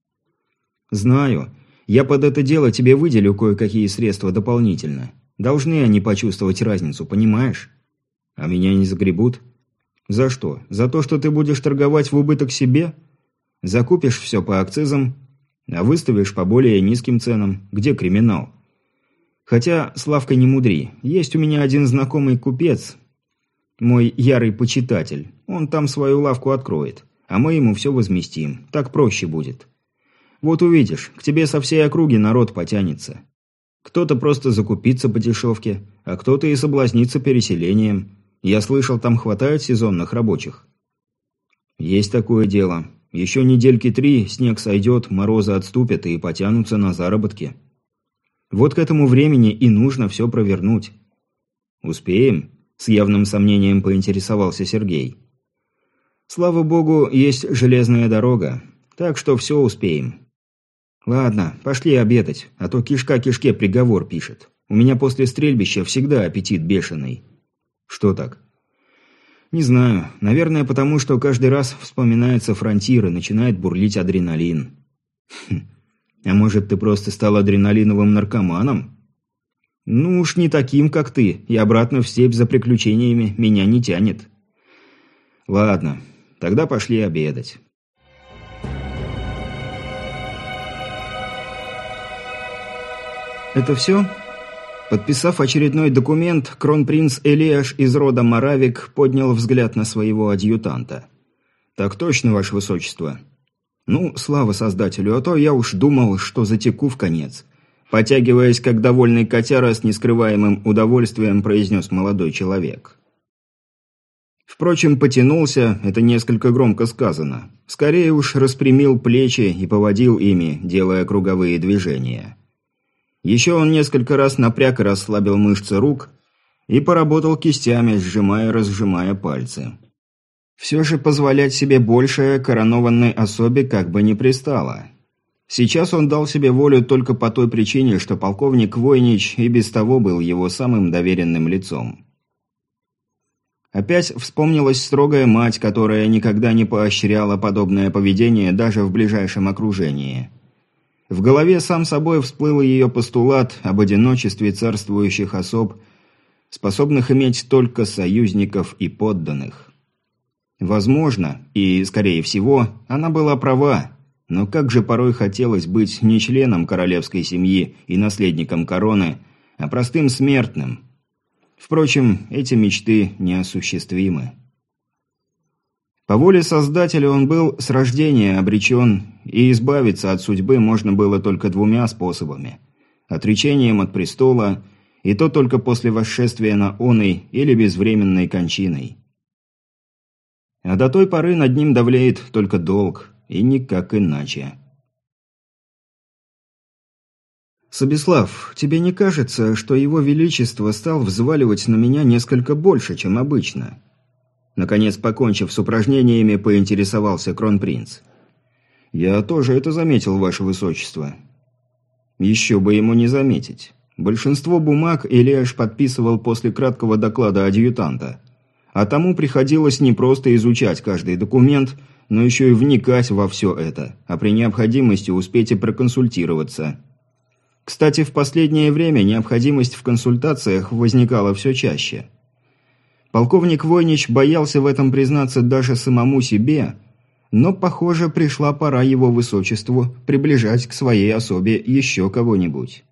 Знаю. Я под это дело тебе выделю кое-какие средства дополнительно. Должны они почувствовать разницу, понимаешь? А меня не загребут? За что? За то, что ты будешь торговать в убыток себе? Закупишь все по акцизам, а выставишь по более низким ценам. Где криминал? Хотя, Славка, не мудри. Есть у меня один знакомый купец, мой ярый почитатель. Он там свою лавку откроет, а мы ему все возместим. Так проще будет. Вот увидишь, к тебе со всей округи народ потянется. Кто-то просто закупится по дешевке, а кто-то и соблазнится переселением. Я слышал, там хватает сезонных рабочих. Есть такое дело. Еще недельки три, снег сойдет, морозы отступят и потянутся на заработки. Вот к этому времени и нужно все провернуть. Успеем? С явным сомнением поинтересовался Сергей. Слава богу, есть железная дорога, так что все успеем. Ладно, пошли обедать, а то кишка кишке приговор пишет. У меня после стрельбища всегда аппетит бешеный. Что так? Не знаю. Наверное, потому что каждый раз вспоминается фронтир и начинает бурлить адреналин. Хм. А может, ты просто стал адреналиновым наркоманом? Ну уж не таким, как ты, и обратно в степь за приключениями меня не тянет. Ладно, тогда пошли обедать. Это все? Подписав очередной документ, кронпринц Элиаш из рода Моравик поднял взгляд на своего адъютанта. «Так точно, ваше высочество». «Ну, слава создателю, а то я уж думал, что затеку в конец». Потягиваясь, как довольный котяра, с нескрываемым удовольствием произнес молодой человек. Впрочем, потянулся, это несколько громко сказано. Скорее уж распрямил плечи и поводил ими, делая круговые движения. Еще он несколько раз напряг и расслабил мышцы рук и поработал кистями, сжимая и разжимая пальцы. Все же позволять себе большее коронованной особе как бы не пристало. Сейчас он дал себе волю только по той причине, что полковник Войнич и без того был его самым доверенным лицом. Опять вспомнилась строгая мать, которая никогда не поощряла подобное поведение даже в ближайшем окружении. В голове сам собой всплыл ее постулат об одиночестве царствующих особ, способных иметь только союзников и подданных. Возможно, и скорее всего, она была права. Но как же порой хотелось быть не членом королевской семьи и наследником короны, а простым смертным. Впрочем, эти мечты неосуществимы. По воле Создателя он был с рождения обречен, и избавиться от судьбы можно было только двумя способами – отречением от престола, и то только после восшествия на оный или безвременной кончиной. А до той поры над ним давлеет только долг – и никак иначе. «Собеслав, тебе не кажется, что его величество стал взваливать на меня несколько больше, чем обычно?» Наконец, покончив с упражнениями, поинтересовался кронпринц. «Я тоже это заметил, ваше высочество». Еще бы ему не заметить. Большинство бумаг Элиаш подписывал после краткого доклада адъютанта. А тому приходилось не просто изучать каждый документ, но еще и вникать во все это, а при необходимости успеть и проконсультироваться. Кстати, в последнее время необходимость в консультациях возникала все чаще. Полковник Войнич боялся в этом признаться даже самому себе, но, похоже, пришла пора его высочеству приближать к своей особе еще кого-нибудь.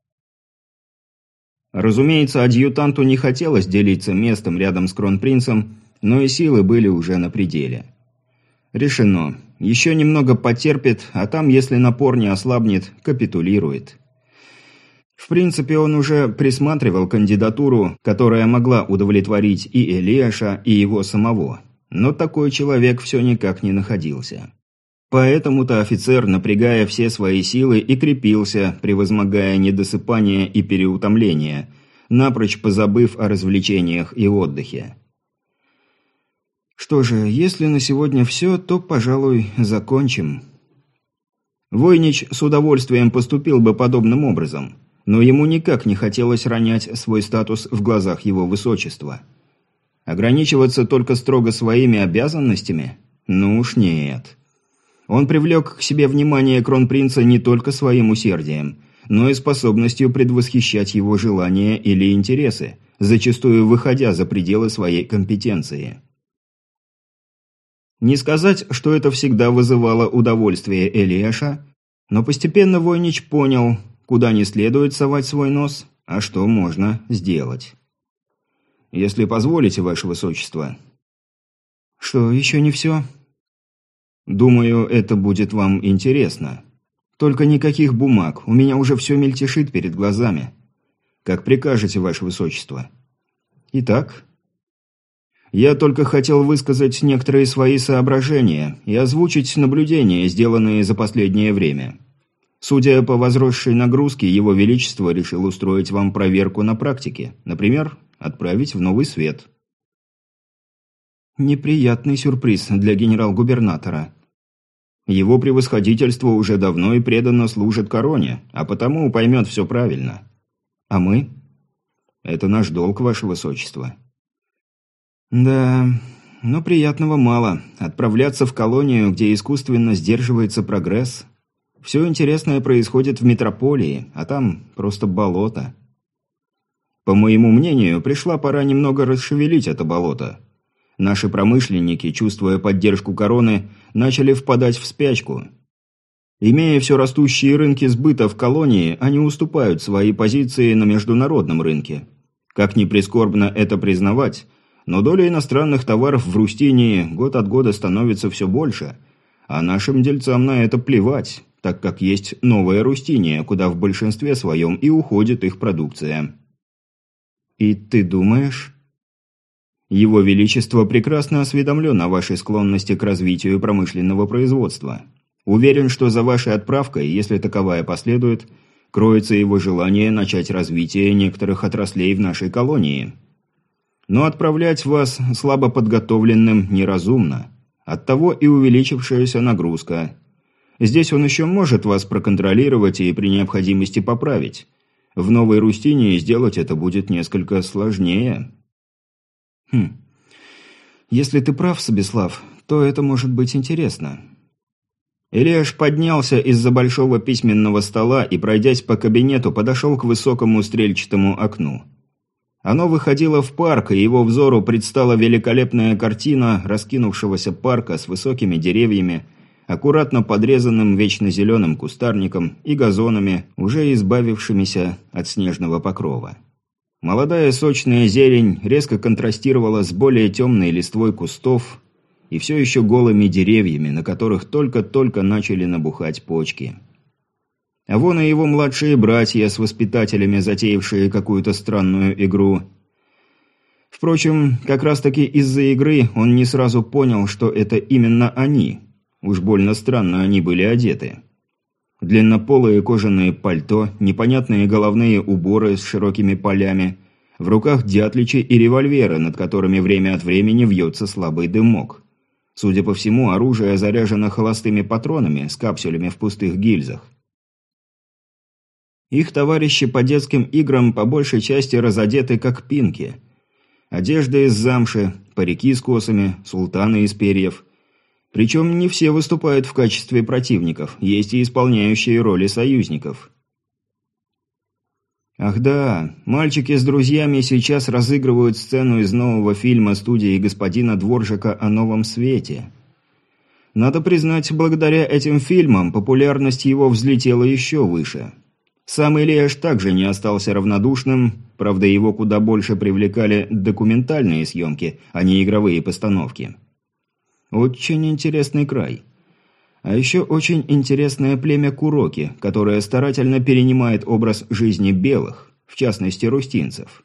Разумеется, адъютанту не хотелось делиться местом рядом с кронпринцем, но и силы были уже на пределе. Решено. Еще немного потерпит, а там, если напор не ослабнет, капитулирует. В принципе, он уже присматривал кандидатуру, которая могла удовлетворить и Элиаша, и его самого. Но такой человек все никак не находился. Поэтому-то офицер, напрягая все свои силы, и крепился, превозмогая недосыпание и переутомление, напрочь позабыв о развлечениях и отдыхе. Что же, если на сегодня все, то, пожалуй, закончим. Войнич с удовольствием поступил бы подобным образом, но ему никак не хотелось ронять свой статус в глазах его высочества. Ограничиваться только строго своими обязанностями? Ну уж нет. Он привлек к себе внимание кронпринца не только своим усердием, но и способностью предвосхищать его желания или интересы, зачастую выходя за пределы своей компетенции. Не сказать, что это всегда вызывало удовольствие Элиаша, но постепенно Войнич понял, куда не следует совать свой нос, а что можно сделать. «Если позволите, ваше высочество». «Что, еще не все?» «Думаю, это будет вам интересно. Только никаких бумаг, у меня уже все мельтешит перед глазами. Как прикажете, ваше высочество». «Итак?» «Я только хотел высказать некоторые свои соображения и озвучить наблюдения, сделанные за последнее время. Судя по возросшей нагрузке, Его Величество решил устроить вам проверку на практике, например, отправить в новый свет». Неприятный сюрприз для генерал-губернатора. Его превосходительство уже давно и преданно служит короне, а потому поймет все правильно. А мы? Это наш долг, ваше высочество. Да, но приятного мало. Отправляться в колонию, где искусственно сдерживается прогресс. Все интересное происходит в метрополии, а там просто болото. По моему мнению, пришла пора немного расшевелить это болото. Наши промышленники, чувствуя поддержку короны, начали впадать в спячку. Имея все растущие рынки сбыта в колонии, они уступают свои позиции на международном рынке. Как ни прискорбно это признавать, но доля иностранных товаров в Рустинии год от года становится все больше, а нашим дельцам на это плевать, так как есть новая Рустиния, куда в большинстве своем и уходит их продукция. «И ты думаешь?» «Его Величество прекрасно осведомлен о вашей склонности к развитию промышленного производства. Уверен, что за вашей отправкой, если таковая последует, кроется его желание начать развитие некоторых отраслей в нашей колонии. Но отправлять вас слабо подготовленным неразумно. Оттого и увеличившаяся нагрузка. Здесь он еще может вас проконтролировать и при необходимости поправить. В Новой Рустинии сделать это будет несколько сложнее». «Хм. Если ты прав, Собеслав, то это может быть интересно». Элиаш поднялся из-за большого письменного стола и, пройдясь по кабинету, подошел к высокому стрельчатому окну. Оно выходило в парк, и его взору предстала великолепная картина раскинувшегося парка с высокими деревьями, аккуратно подрезанным вечно зеленым кустарником и газонами, уже избавившимися от снежного покрова. Молодая сочная зелень резко контрастировала с более темной листвой кустов и все еще голыми деревьями, на которых только-только начали набухать почки. А вон и его младшие братья с воспитателями, затеявшие какую-то странную игру. Впрочем, как раз-таки из-за игры он не сразу понял, что это именно они. Уж больно странно они были одеты. Длиннополые кожаные пальто, непонятные головные уборы с широкими полями, в руках дятличи и револьверы, над которыми время от времени вьется слабый дымок. Судя по всему, оружие заряжено холостыми патронами с капсулями в пустых гильзах. Их товарищи по детским играм по большей части разодеты как пинки. Одежда из замши, парики с косами, султаны из перьев. Причем не все выступают в качестве противников, есть и исполняющие роли союзников. Ах да, мальчики с друзьями сейчас разыгрывают сцену из нового фильма студии господина Дворжака о новом свете. Надо признать, благодаря этим фильмам популярность его взлетела еще выше. Сам Элиаш также не остался равнодушным, правда его куда больше привлекали документальные съемки, а не игровые постановки. Очень интересный край. А еще очень интересное племя Куроки, которое старательно перенимает образ жизни белых, в частности рустинцев.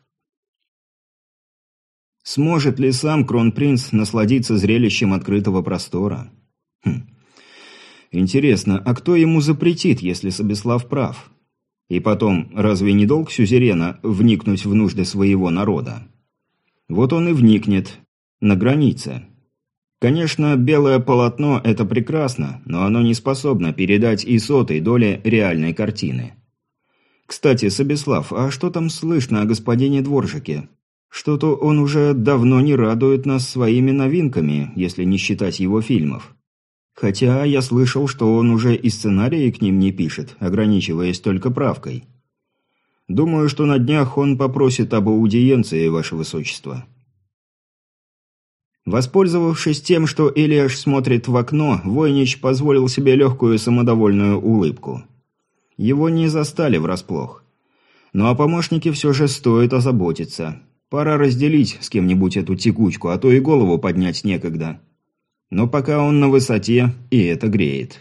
Сможет ли сам кронпринц насладиться зрелищем открытого простора? Хм. Интересно, а кто ему запретит, если Собеслав прав? И потом, разве не долг сюзерена вникнуть в нужды своего народа? Вот он и вникнет. На границе. Конечно, белое полотно – это прекрасно, но оно не способно передать и сотой доли реальной картины. Кстати, Собеслав, а что там слышно о господине Дворжаке? Что-то он уже давно не радует нас своими новинками, если не считать его фильмов. Хотя я слышал, что он уже и сценарии к ним не пишет, ограничиваясь только правкой. Думаю, что на днях он попросит об аудиенции, ваше высочество. Воспользовавшись тем, что Элиаш смотрит в окно, Войнич позволил себе легкую самодовольную улыбку. Его не застали врасплох. Ну а помощнике все же стоит озаботиться. Пора разделить с кем-нибудь эту текучку, а то и голову поднять некогда. Но пока он на высоте, и это греет.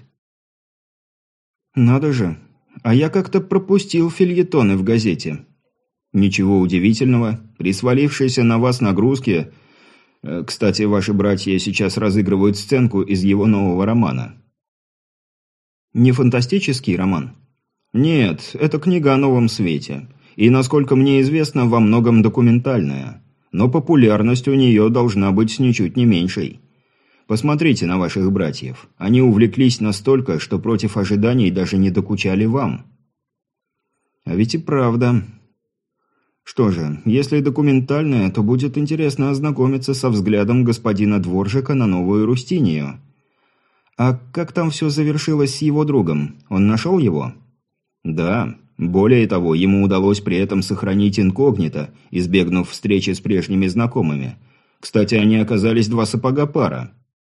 Надо же, а я как-то пропустил фельетоны в газете. Ничего удивительного, при свалившейся на вас нагрузке... Кстати, ваши братья сейчас разыгрывают сценку из его нового романа. Не фантастический роман? Нет, это книга о новом свете. И, насколько мне известно, во многом документальная. Но популярность у нее должна быть ничуть не меньшей. Посмотрите на ваших братьев. Они увлеклись настолько, что против ожиданий даже не докучали вам. А ведь и правда... Что же, если документальное, то будет интересно ознакомиться со взглядом господина Дворжака на новую Рустинию. А как там все завершилось с его другом? Он нашел его? Да, Более того, ему удалось при этом сохранить инкогнито, избегнув встречи с прежними знакомыми. Кстати, они оказались два сапога пара.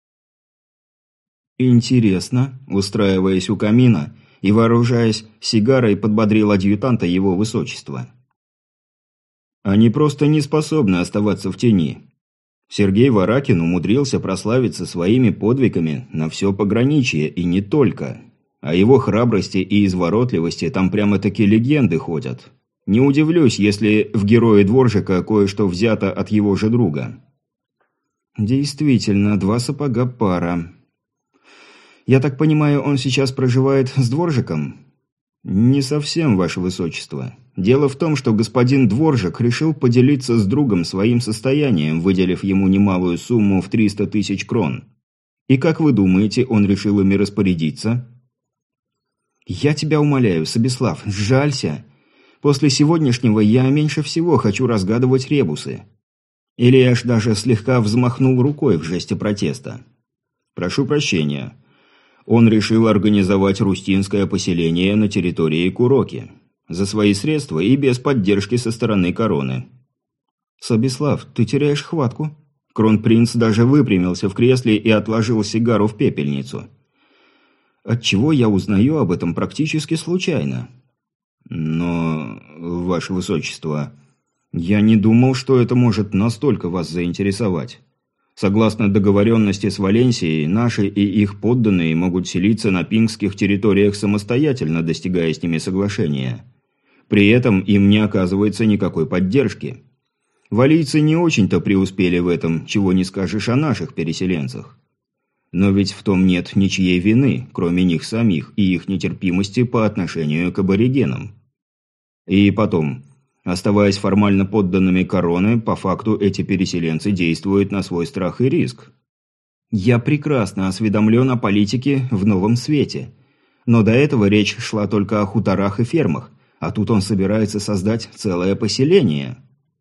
«Интересно», – устраиваясь у камина и вооружаясь сигарой, подбодрил адъютанта его высочества. «Они просто не способны оставаться в тени. Сергей Варакин умудрился прославиться своими подвигами на все пограничье и не только. О его храбрости и изворотливости там прямо-таки легенды ходят. Не удивлюсь, если в герое Дворжика кое-что взято от его же друга». «Действительно, два сапога пара. Я так понимаю, он сейчас проживает с Дворжиком?» «Не совсем, ваше высочество. Дело в том, что господин Дворжик решил поделиться с другом своим состоянием, выделив ему немалую сумму в триста тысяч крон. И как вы думаете, он решил ими распорядиться?» «Я тебя умоляю, Собеслав, сжалься. После сегодняшнего я меньше всего хочу разгадывать ребусы». Ильяш даже слегка взмахнул рукой в жесте протеста. «Прошу прощения. Он решил организовать рустинское поселение на территории Куроки. За свои средства и без поддержки со стороны короны». «Собеслав, ты теряешь хватку?» Кронпринц даже выпрямился в кресле и отложил сигару в пепельницу. «Отчего я узнаю об этом практически случайно?» «Но, ваше высочество, я не думал, что это может настолько вас заинтересовать. Согласно договоренности с Валенсией, наши и их подданные могут селиться на пингских территориях самостоятельно, достигая с ними соглашения. При этом им не оказывается никакой поддержки. Валийцы не очень-то преуспели в этом, чего не скажешь о наших переселенцах. Но ведь в том нет ничьей вины, кроме них самих и их нетерпимости по отношению к аборигенам. И потом, оставаясь формально подданными короны, по факту эти переселенцы действуют на свой страх и риск. Я прекрасно осведомлен о политике в новом свете. Но до этого речь шла только о хуторах и фермах, а тут он собирается создать целое поселение.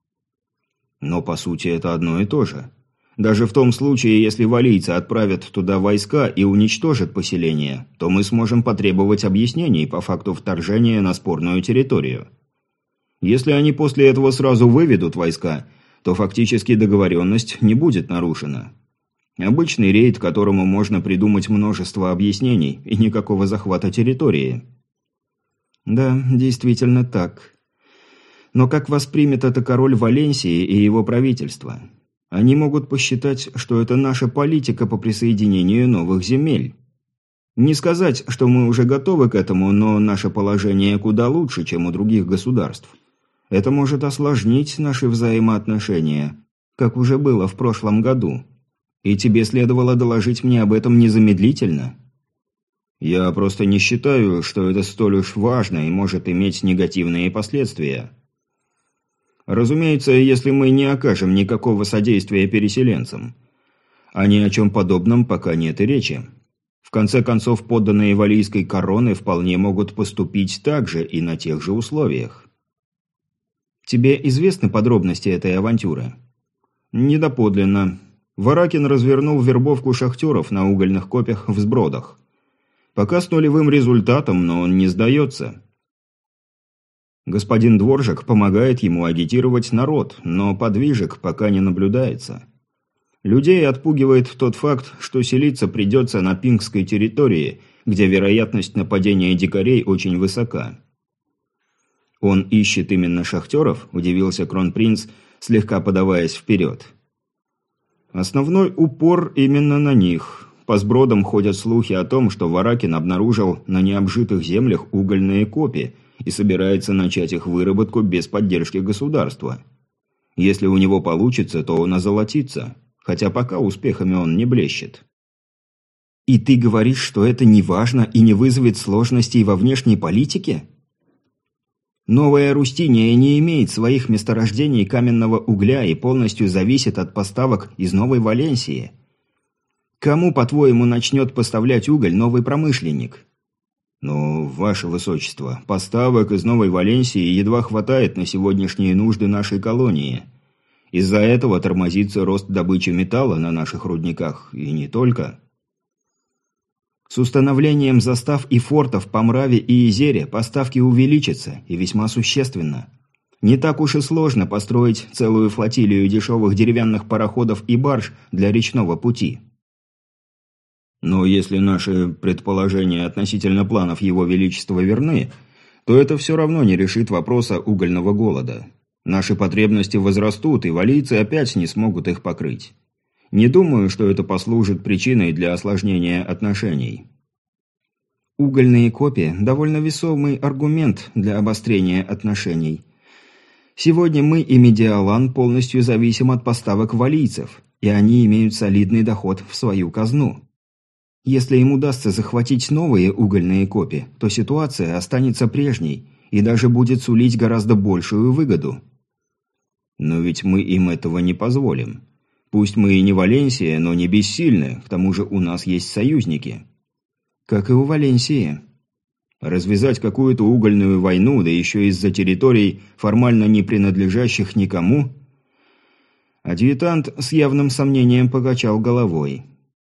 Но по сути это одно и то же. Даже в том случае, если валийцы отправят туда войска и уничтожат поселение, то мы сможем потребовать объяснений по факту вторжения на спорную территорию. Если они после этого сразу выведут войска, то фактически договоренность не будет нарушена. Обычный рейд, которому можно придумать множество объяснений и никакого захвата территории. Да, действительно так. Но как воспримет это король Валенсии и его правительство? Они могут посчитать, что это наша политика по присоединению новых земель. Не сказать, что мы уже готовы к этому, но наше положение куда лучше, чем у других государств. Это может осложнить наши взаимоотношения, как уже было в прошлом году. И тебе следовало доложить мне об этом незамедлительно. Я просто не считаю, что это столь уж важно и может иметь негативные последствия. Разумеется, если мы не окажем никакого содействия переселенцам. А ни о чем подобном пока нет и речи. В конце концов, подданные валийской короны вполне могут поступить так же и на тех же условиях. Тебе известны подробности этой авантюры? Недоподлинно. Варакин развернул вербовку шахтеров на угольных копьях в Сбродах. Пока с нулевым результатом, но он не сдается. Господин Дворжик помогает ему агитировать народ, но подвижек пока не наблюдается. Людей отпугивает тот факт, что селиться придется на пингской территории, где вероятность нападения дикарей очень высока. «Он ищет именно шахтеров?» – удивился Кронпринц, слегка подаваясь вперед. «Основной упор именно на них. По сбродам ходят слухи о том, что Варакин обнаружил на необжитых землях угольные копи и собирается начать их выработку без поддержки государства. Если у него получится, то он озолотится, хотя пока успехами он не блещет». «И ты говоришь, что это не важно и не вызовет сложностей во внешней политике?» Новая Рустиния не имеет своих месторождений каменного угля и полностью зависит от поставок из Новой Валенсии. Кому, по-твоему, начнет поставлять уголь новый промышленник? Ну, ваше высочество, поставок из Новой Валенсии едва хватает на сегодняшние нужды нашей колонии. Из-за этого тормозится рост добычи металла на наших рудниках, и не только. С установлением застав и фортов по Мраве и Изере поставки увеличатся, и весьма существенно. Не так уж и сложно построить целую флотилию дешевых деревянных пароходов и барж для речного пути. Но если наши предположения относительно планов Его Величества верны, то это все равно не решит вопроса угольного голода. Наши потребности возрастут, и валийцы опять не смогут их покрыть. Не думаю, что это послужит причиной для осложнения отношений. Угольные копии – довольно весомый аргумент для обострения отношений. Сегодня мы и Медиалан полностью зависим от поставок валийцев, и они имеют солидный доход в свою казну. Если им удастся захватить новые угольные копии, то ситуация останется прежней и даже будет сулить гораздо большую выгоду. Но ведь мы им этого не позволим. Пусть мы и не Валенсия, но не бессильны, к тому же у нас есть союзники. Как и у Валенсии. Развязать какую-то угольную войну, да еще из-за территорий, формально не принадлежащих никому? Адъютант с явным сомнением покачал головой.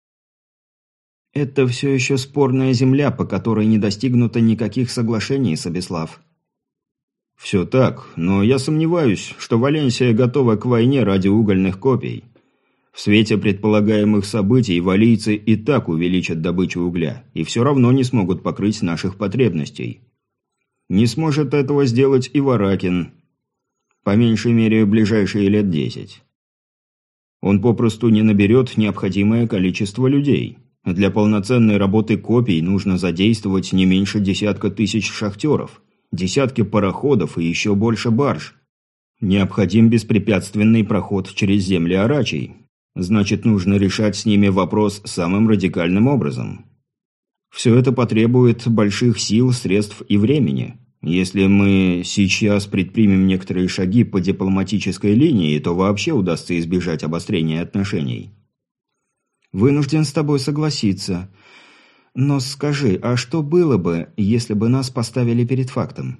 Это все еще спорная земля, по которой не достигнуто никаких соглашений, Собеслав. Все так, но я сомневаюсь, что Валенсия готова к войне ради угольных копий. В свете предполагаемых событий валийцы и так увеличат добычу угля, и все равно не смогут покрыть наших потребностей. Не сможет этого сделать и Варакин, по меньшей мере, в ближайшие лет десять. Он попросту не наберет необходимое количество людей. Для полноценной работы копий нужно задействовать не меньше десятка тысяч шахтеров, десятки пароходов и еще больше барж. Необходим беспрепятственный проход через земли Арачей. Значит, нужно решать с ними вопрос самым радикальным образом. Все это потребует больших сил, средств и времени. Если мы сейчас предпримем некоторые шаги по дипломатической линии, то вообще удастся избежать обострения отношений. Вынужден с тобой согласиться. Но скажи, а что было бы, если бы нас поставили перед фактом?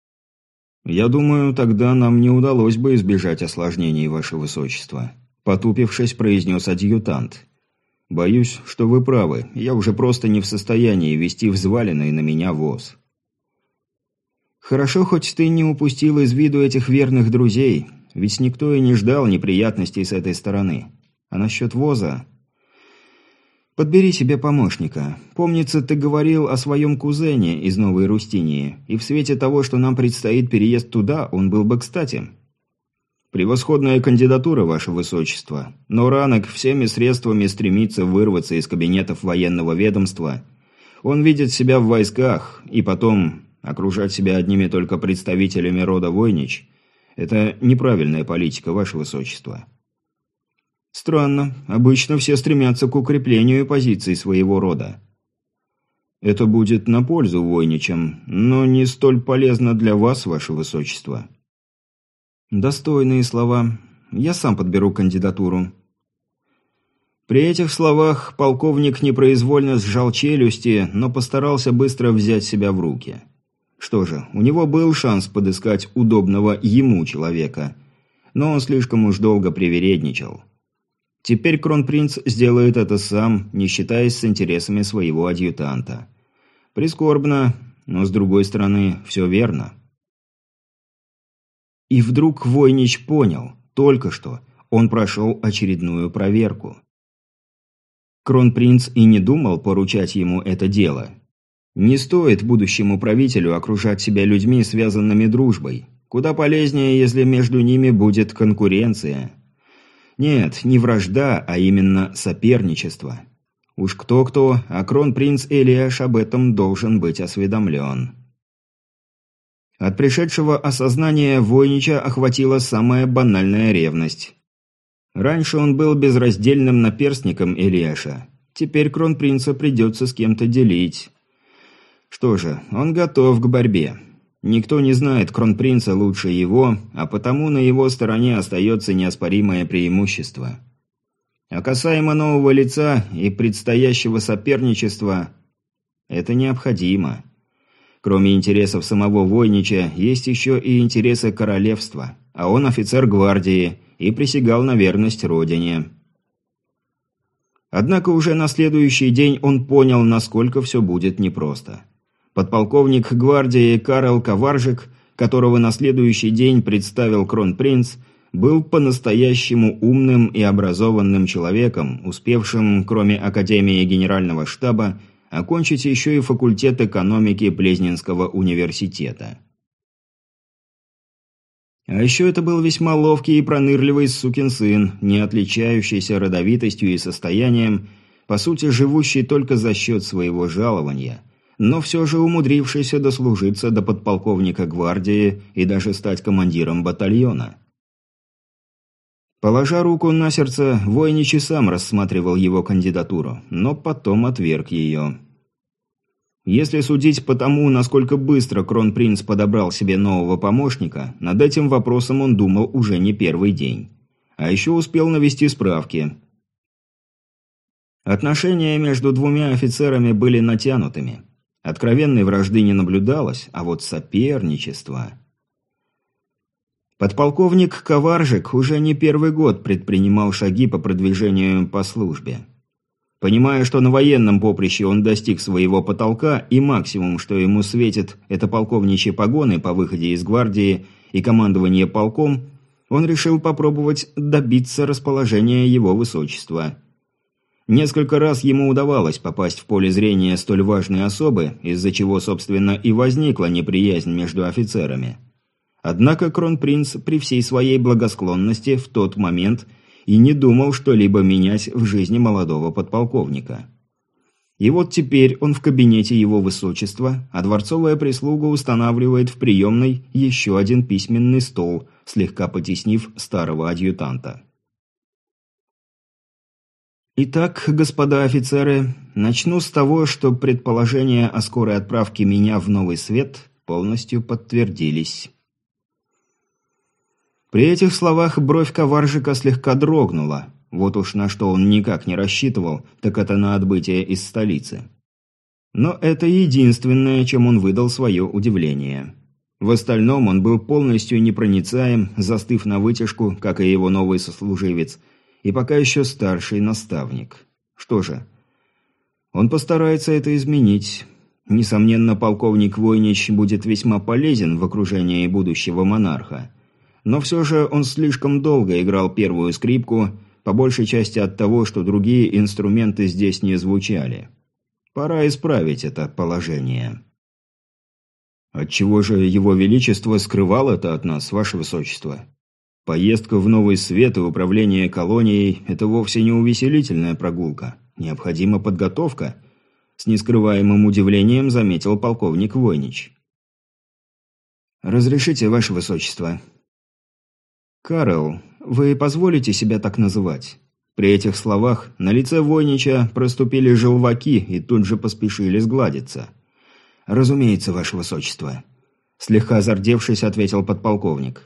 Я думаю, тогда нам не удалось бы избежать осложнений, Ваше Высочество. Потупившись, произнес адъютант. Боюсь, что вы правы. Я уже просто не в состоянии вести взваленный на меня воз. Хорошо, хоть ты не упустил из виду этих верных друзей, ведь никто и не ждал неприятностей с этой стороны. А насчет воза... Подбери себе помощника. Помнится, ты говорил о своем кузене из Новой Рустинии, и в свете того, что нам предстоит переезд туда, он был бы кстати. Превосходная кандидатура, Ваше Высочество, но Ранок всеми средствами стремится вырваться из кабинетов военного ведомства. Он видит себя в войсках, и потом окружать себя одними только представителями рода Войнич – это неправильная политика, Ваше Высочество. Странно. Обычно все стремятся к укреплению позиций своего рода. Это будет на пользу Войничам, но не столь полезно для вас, Ваше Высочество. Достойные слова. Я сам подберу кандидатуру. При этих словах полковник непроизвольно сжал челюсти, но постарался быстро взять себя в руки. Что же, у него был шанс подыскать удобного ему человека, но он слишком уж долго привередничал. Теперь кронпринц сделает это сам, не считаясь с интересами своего адъютанта. Прискорбно, но с другой стороны, все верно. И вдруг Войнич понял, только что, он прошел очередную проверку. Кронпринц и не думал поручать ему это дело. Не стоит будущему правителю окружать себя людьми, связанными дружбой. Куда полезнее, если между ними будет конкуренция. Нет, не вражда, а именно соперничество. Уж кто-кто, а кронпринц Элиаш об этом должен быть осведомлен. От пришедшего осознания Войнича охватила самая банальная ревность. Раньше он был безраздельным наперстником Элиаша. Теперь кронпринца придется с кем-то делить. Что же, он готов к борьбе. Никто не знает кронпринца лучше его, а потому на его стороне остается неоспоримое преимущество. А касаемо нового лица и предстоящего соперничества, это необходимо. Кроме интересов самого Войнича, есть еще и интересы королевства, а он офицер гвардии и присягал на верность родине. Однако уже на следующий день он понял, насколько все будет непросто. Подполковник гвардии Карл Коваржик, которого на следующий день представил кронпринц, был по-настоящему умным и образованным человеком, успевшим, кроме Академии Генерального штаба, окончить еще и факультет экономики Плезненского университета. А еще это был весьма ловкий и пронырливый сукин сын, не отличающийся родовитостью и состоянием, по сути живущий только за счет своего жалования, но все же умудрившийся дослужиться до подполковника гвардии и даже стать командиром батальона. Положа руку на сердце, Войнич и сам рассматривал его кандидатуру, но потом отверг ее. Если судить по тому, насколько быстро кронпринц подобрал себе нового помощника, над этим вопросом он думал уже не первый день. А еще успел навести справки. Отношения между двумя офицерами были натянутыми. Откровенной вражды не наблюдалось, а вот соперничество... Подполковник Коваржик уже не первый год предпринимал шаги по продвижению по службе. Понимая, что на военном поприще он достиг своего потолка, и максимум, что ему светит, это полковничьи погоны по выходе из гвардии и командование полком, он решил попробовать добиться расположения его высочества. Несколько раз ему удавалось попасть в поле зрения столь важной особы, из-за чего, собственно, и возникла неприязнь между офицерами. Однако кронпринц при всей своей благосклонности в тот момент и не думал что-либо менять в жизни молодого подполковника. И вот теперь он в кабинете его высочества, а дворцовая прислуга устанавливает в приемной еще один письменный стол, слегка потеснив старого адъютанта. Итак, господа офицеры, начну с того, что предположения о скорой отправке меня в Новый Свет полностью подтвердились. При этих словах бровь Коваржика слегка дрогнула. Вот уж на что он никак не рассчитывал, так это на отбытие из столицы. Но это единственное, чем он выдал свое удивление. В остальном он был полностью непроницаем, застыв на вытяжку, как и его новый сослуживец, и пока еще старший наставник. Что же, он постарается это изменить. Несомненно, полковник Войнич будет весьма полезен в окружении будущего монарха. Но все же он слишком долго играл первую скрипку, по большей части от того, что другие инструменты здесь не звучали. Пора исправить это положение. Отчего же его величество скрывал это от нас, ваше высочество? Поездка в Новый Свет и управление колонией – это вовсе не увеселительная прогулка. Необходима подготовка, с нескрываемым удивлением заметил полковник Войнич. «Разрешите, ваше высочество?» «Карл, вы позволите себя так называть?» При этих словах на лице Войнича проступили желваки и тут же поспешили сгладиться. «Разумеется, ваше высочество», – слегка зардевшись, ответил подполковник.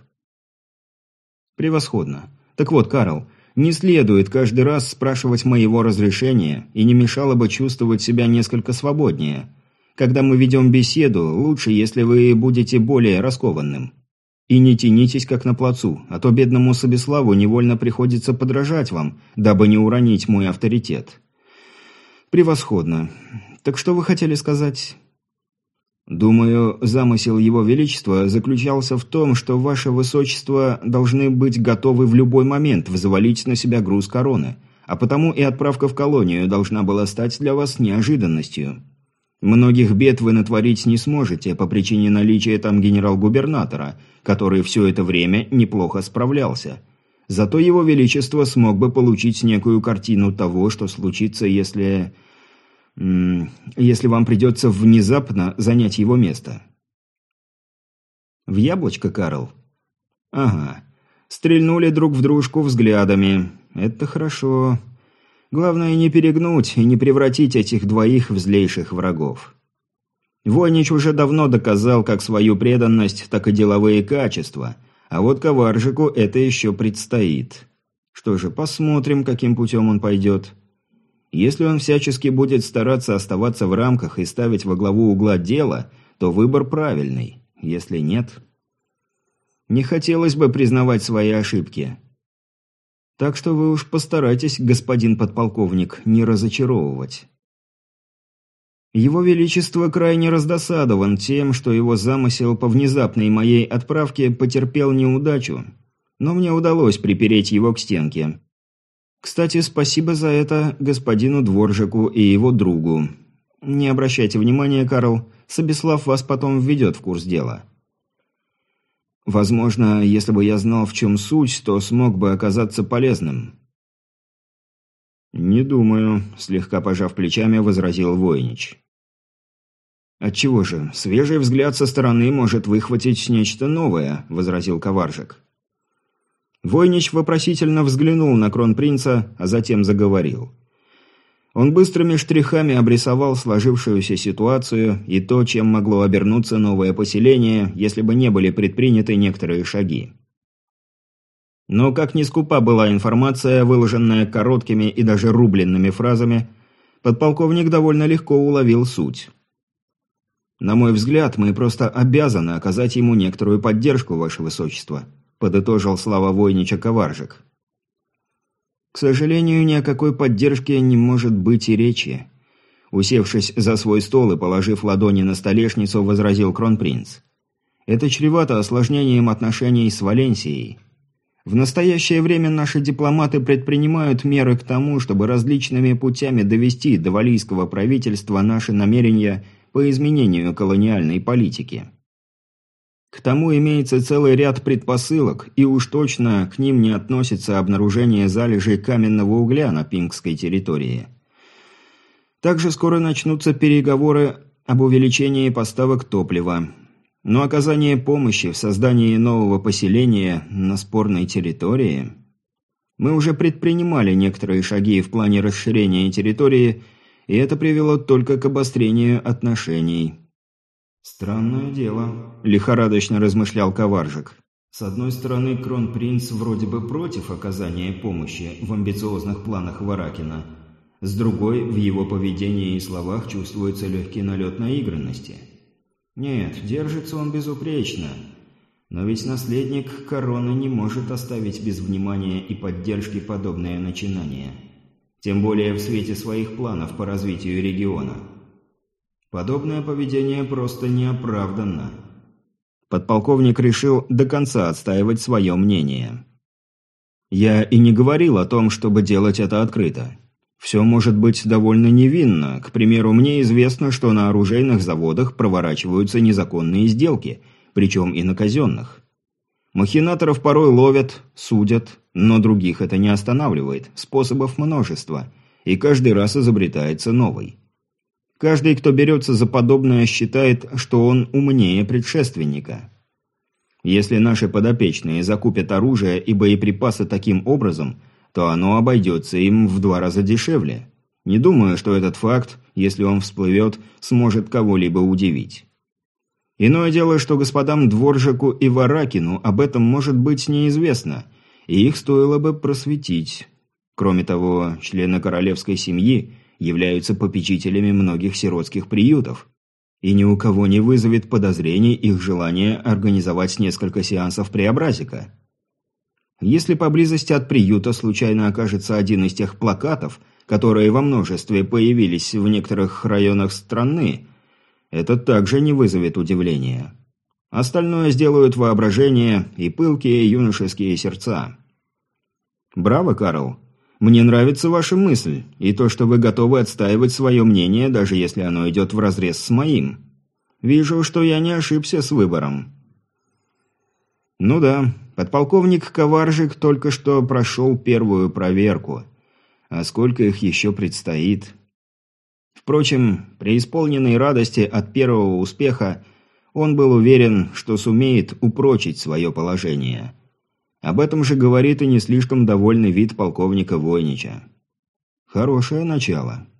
«Превосходно. Так вот, Карл, не следует каждый раз спрашивать моего разрешения, и не мешало бы чувствовать себя несколько свободнее. Когда мы ведем беседу, лучше, если вы будете более раскованным. И не тянитесь, как на плацу, а то бедному Собеславу невольно приходится подражать вам, дабы не уронить мой авторитет». «Превосходно. Так что вы хотели сказать?» «Думаю, замысел Его Величества заключался в том, что ваше высочество должны быть готовы в любой момент взвалить на себя груз короны, а потому и отправка в колонию должна была стать для вас неожиданностью. Многих бед вы натворить не сможете по причине наличия там генерал-губернатора, который все это время неплохо справлялся. Зато Его Величество смог бы получить некую картину того, что случится, если... если вам придется внезапно занять его место». «В яблочко, Карл?» «Ага. Стрельнули друг в дружку взглядами. Это хорошо. Главное не перегнуть и не превратить этих двоих в злейших врагов. Войнич уже давно доказал как свою преданность, так и деловые качества, а вот Коваржику это еще предстоит. Что же, посмотрим, каким путем он пойдет. Если он всячески будет стараться оставаться в рамках и ставить во главу угла дела, то выбор правильный. Если нет... Не хотелось бы признавать свои ошибки. Так что вы уж постарайтесь, господин подполковник, не разочаровывать. Его Величество крайне раздосадован тем, что его замысел по внезапной моей отправке потерпел неудачу, но мне удалось припереть его к стенке. Кстати, спасибо за это господину Дворжаку и его другу. Не обращайте внимания, Карл, Собеслав вас потом введет в курс дела. Возможно, если бы я знал, в чем суть, то смог бы оказаться полезным. «Не думаю», – слегка пожав плечами, возразил Войнич. «Отчего же? Свежий взгляд со стороны может выхватить нечто новое», – возразил Коваржик. Войнич вопросительно взглянул на кронпринца, а затем заговорил. Он быстрыми штрихами обрисовал сложившуюся ситуацию и то, чем могло обернуться новое поселение, если бы не были предприняты некоторые шаги. Но как ни скупа была информация, выложенная короткими и даже рубленными фразами, подполковник довольно легко уловил суть. «На мой взгляд, мы просто обязаны оказать ему некоторую поддержку, ваше высочество», подытожил слова Войнича Коваржик. «К сожалению, ни о какой поддержке не может быть и речи», усевшись за свой стол и положив ладони на столешницу, возразил кронпринц. «Это чревато осложнением отношений с Валенсией. В настоящее время наши дипломаты предпринимают меры к тому, чтобы различными путями довести до валийского правительства наши намерения по изменению колониальной политики. К тому имеется целый ряд предпосылок, и уж точно к ним не относится обнаружение залежей каменного угля на пингской территории. Также скоро начнутся переговоры об увеличении поставок топлива. Но оказание помощи в создании нового поселения на спорной территории... Мы уже предпринимали некоторые шаги в плане расширения территории, и это привело только к обострению отношений. «Странное дело», – лихорадочно размышлял Коваржик. «С одной стороны, кронпринц вроде бы против оказания помощи в амбициозных планах Варакина, с другой, в его поведении и словах чувствуется легкий налет наигранности. Нет, держится он безупречно, но ведь наследник короны не может оставить без внимания и поддержки подобное начинание, тем более в свете своих планов по развитию региона. Подобное поведение просто неоправданно». Подполковник решил до конца отстаивать свое мнение. «Я и не говорил о том, чтобы делать это открыто. Все может быть довольно невинно. К примеру, мне известно, что на оружейных заводах проворачиваются незаконные сделки, причем и на казенных. Махинаторов порой ловят, судят, но других это не останавливает. Способов множество, и каждый раз изобретается новый. Каждый, кто берется за подобное, считает, что он умнее предшественника. Если наши подопечные закупят оружие и боеприпасы таким образом, то оно обойдется им в два раза дешевле. Не думаю, что этот факт, если он всплывет, сможет кого-либо удивить. Иное дело, что господам Дворжаку и Варакину об этом может быть неизвестно, и их стоило бы просветить. Кроме того, члены королевской семьи являются попечителями многих сиротских приютов, и ни у кого не вызовет подозрений их желание организовать несколько сеансов преобразика. Если поблизости от приюта случайно окажется один из тех плакатов, которые во множестве появились в некоторых районах страны, это также не вызовет удивления. Остальное сделают воображение и пылкие юношеские сердца. Браво, Карл! Мне нравится ваша мысль, и то, что вы готовы отстаивать свое мнение, даже если оно идет вразрез с моим. Вижу, что я не ошибся с выбором. Ну да, подполковник Коваржик только что прошел первую проверку. А сколько их еще предстоит? Впрочем, при исполненной радости от первого успеха, он был уверен, что сумеет упрочить свое положение. Об этом же говорит и не слишком довольный вид полковника Войнича. Хорошее начало.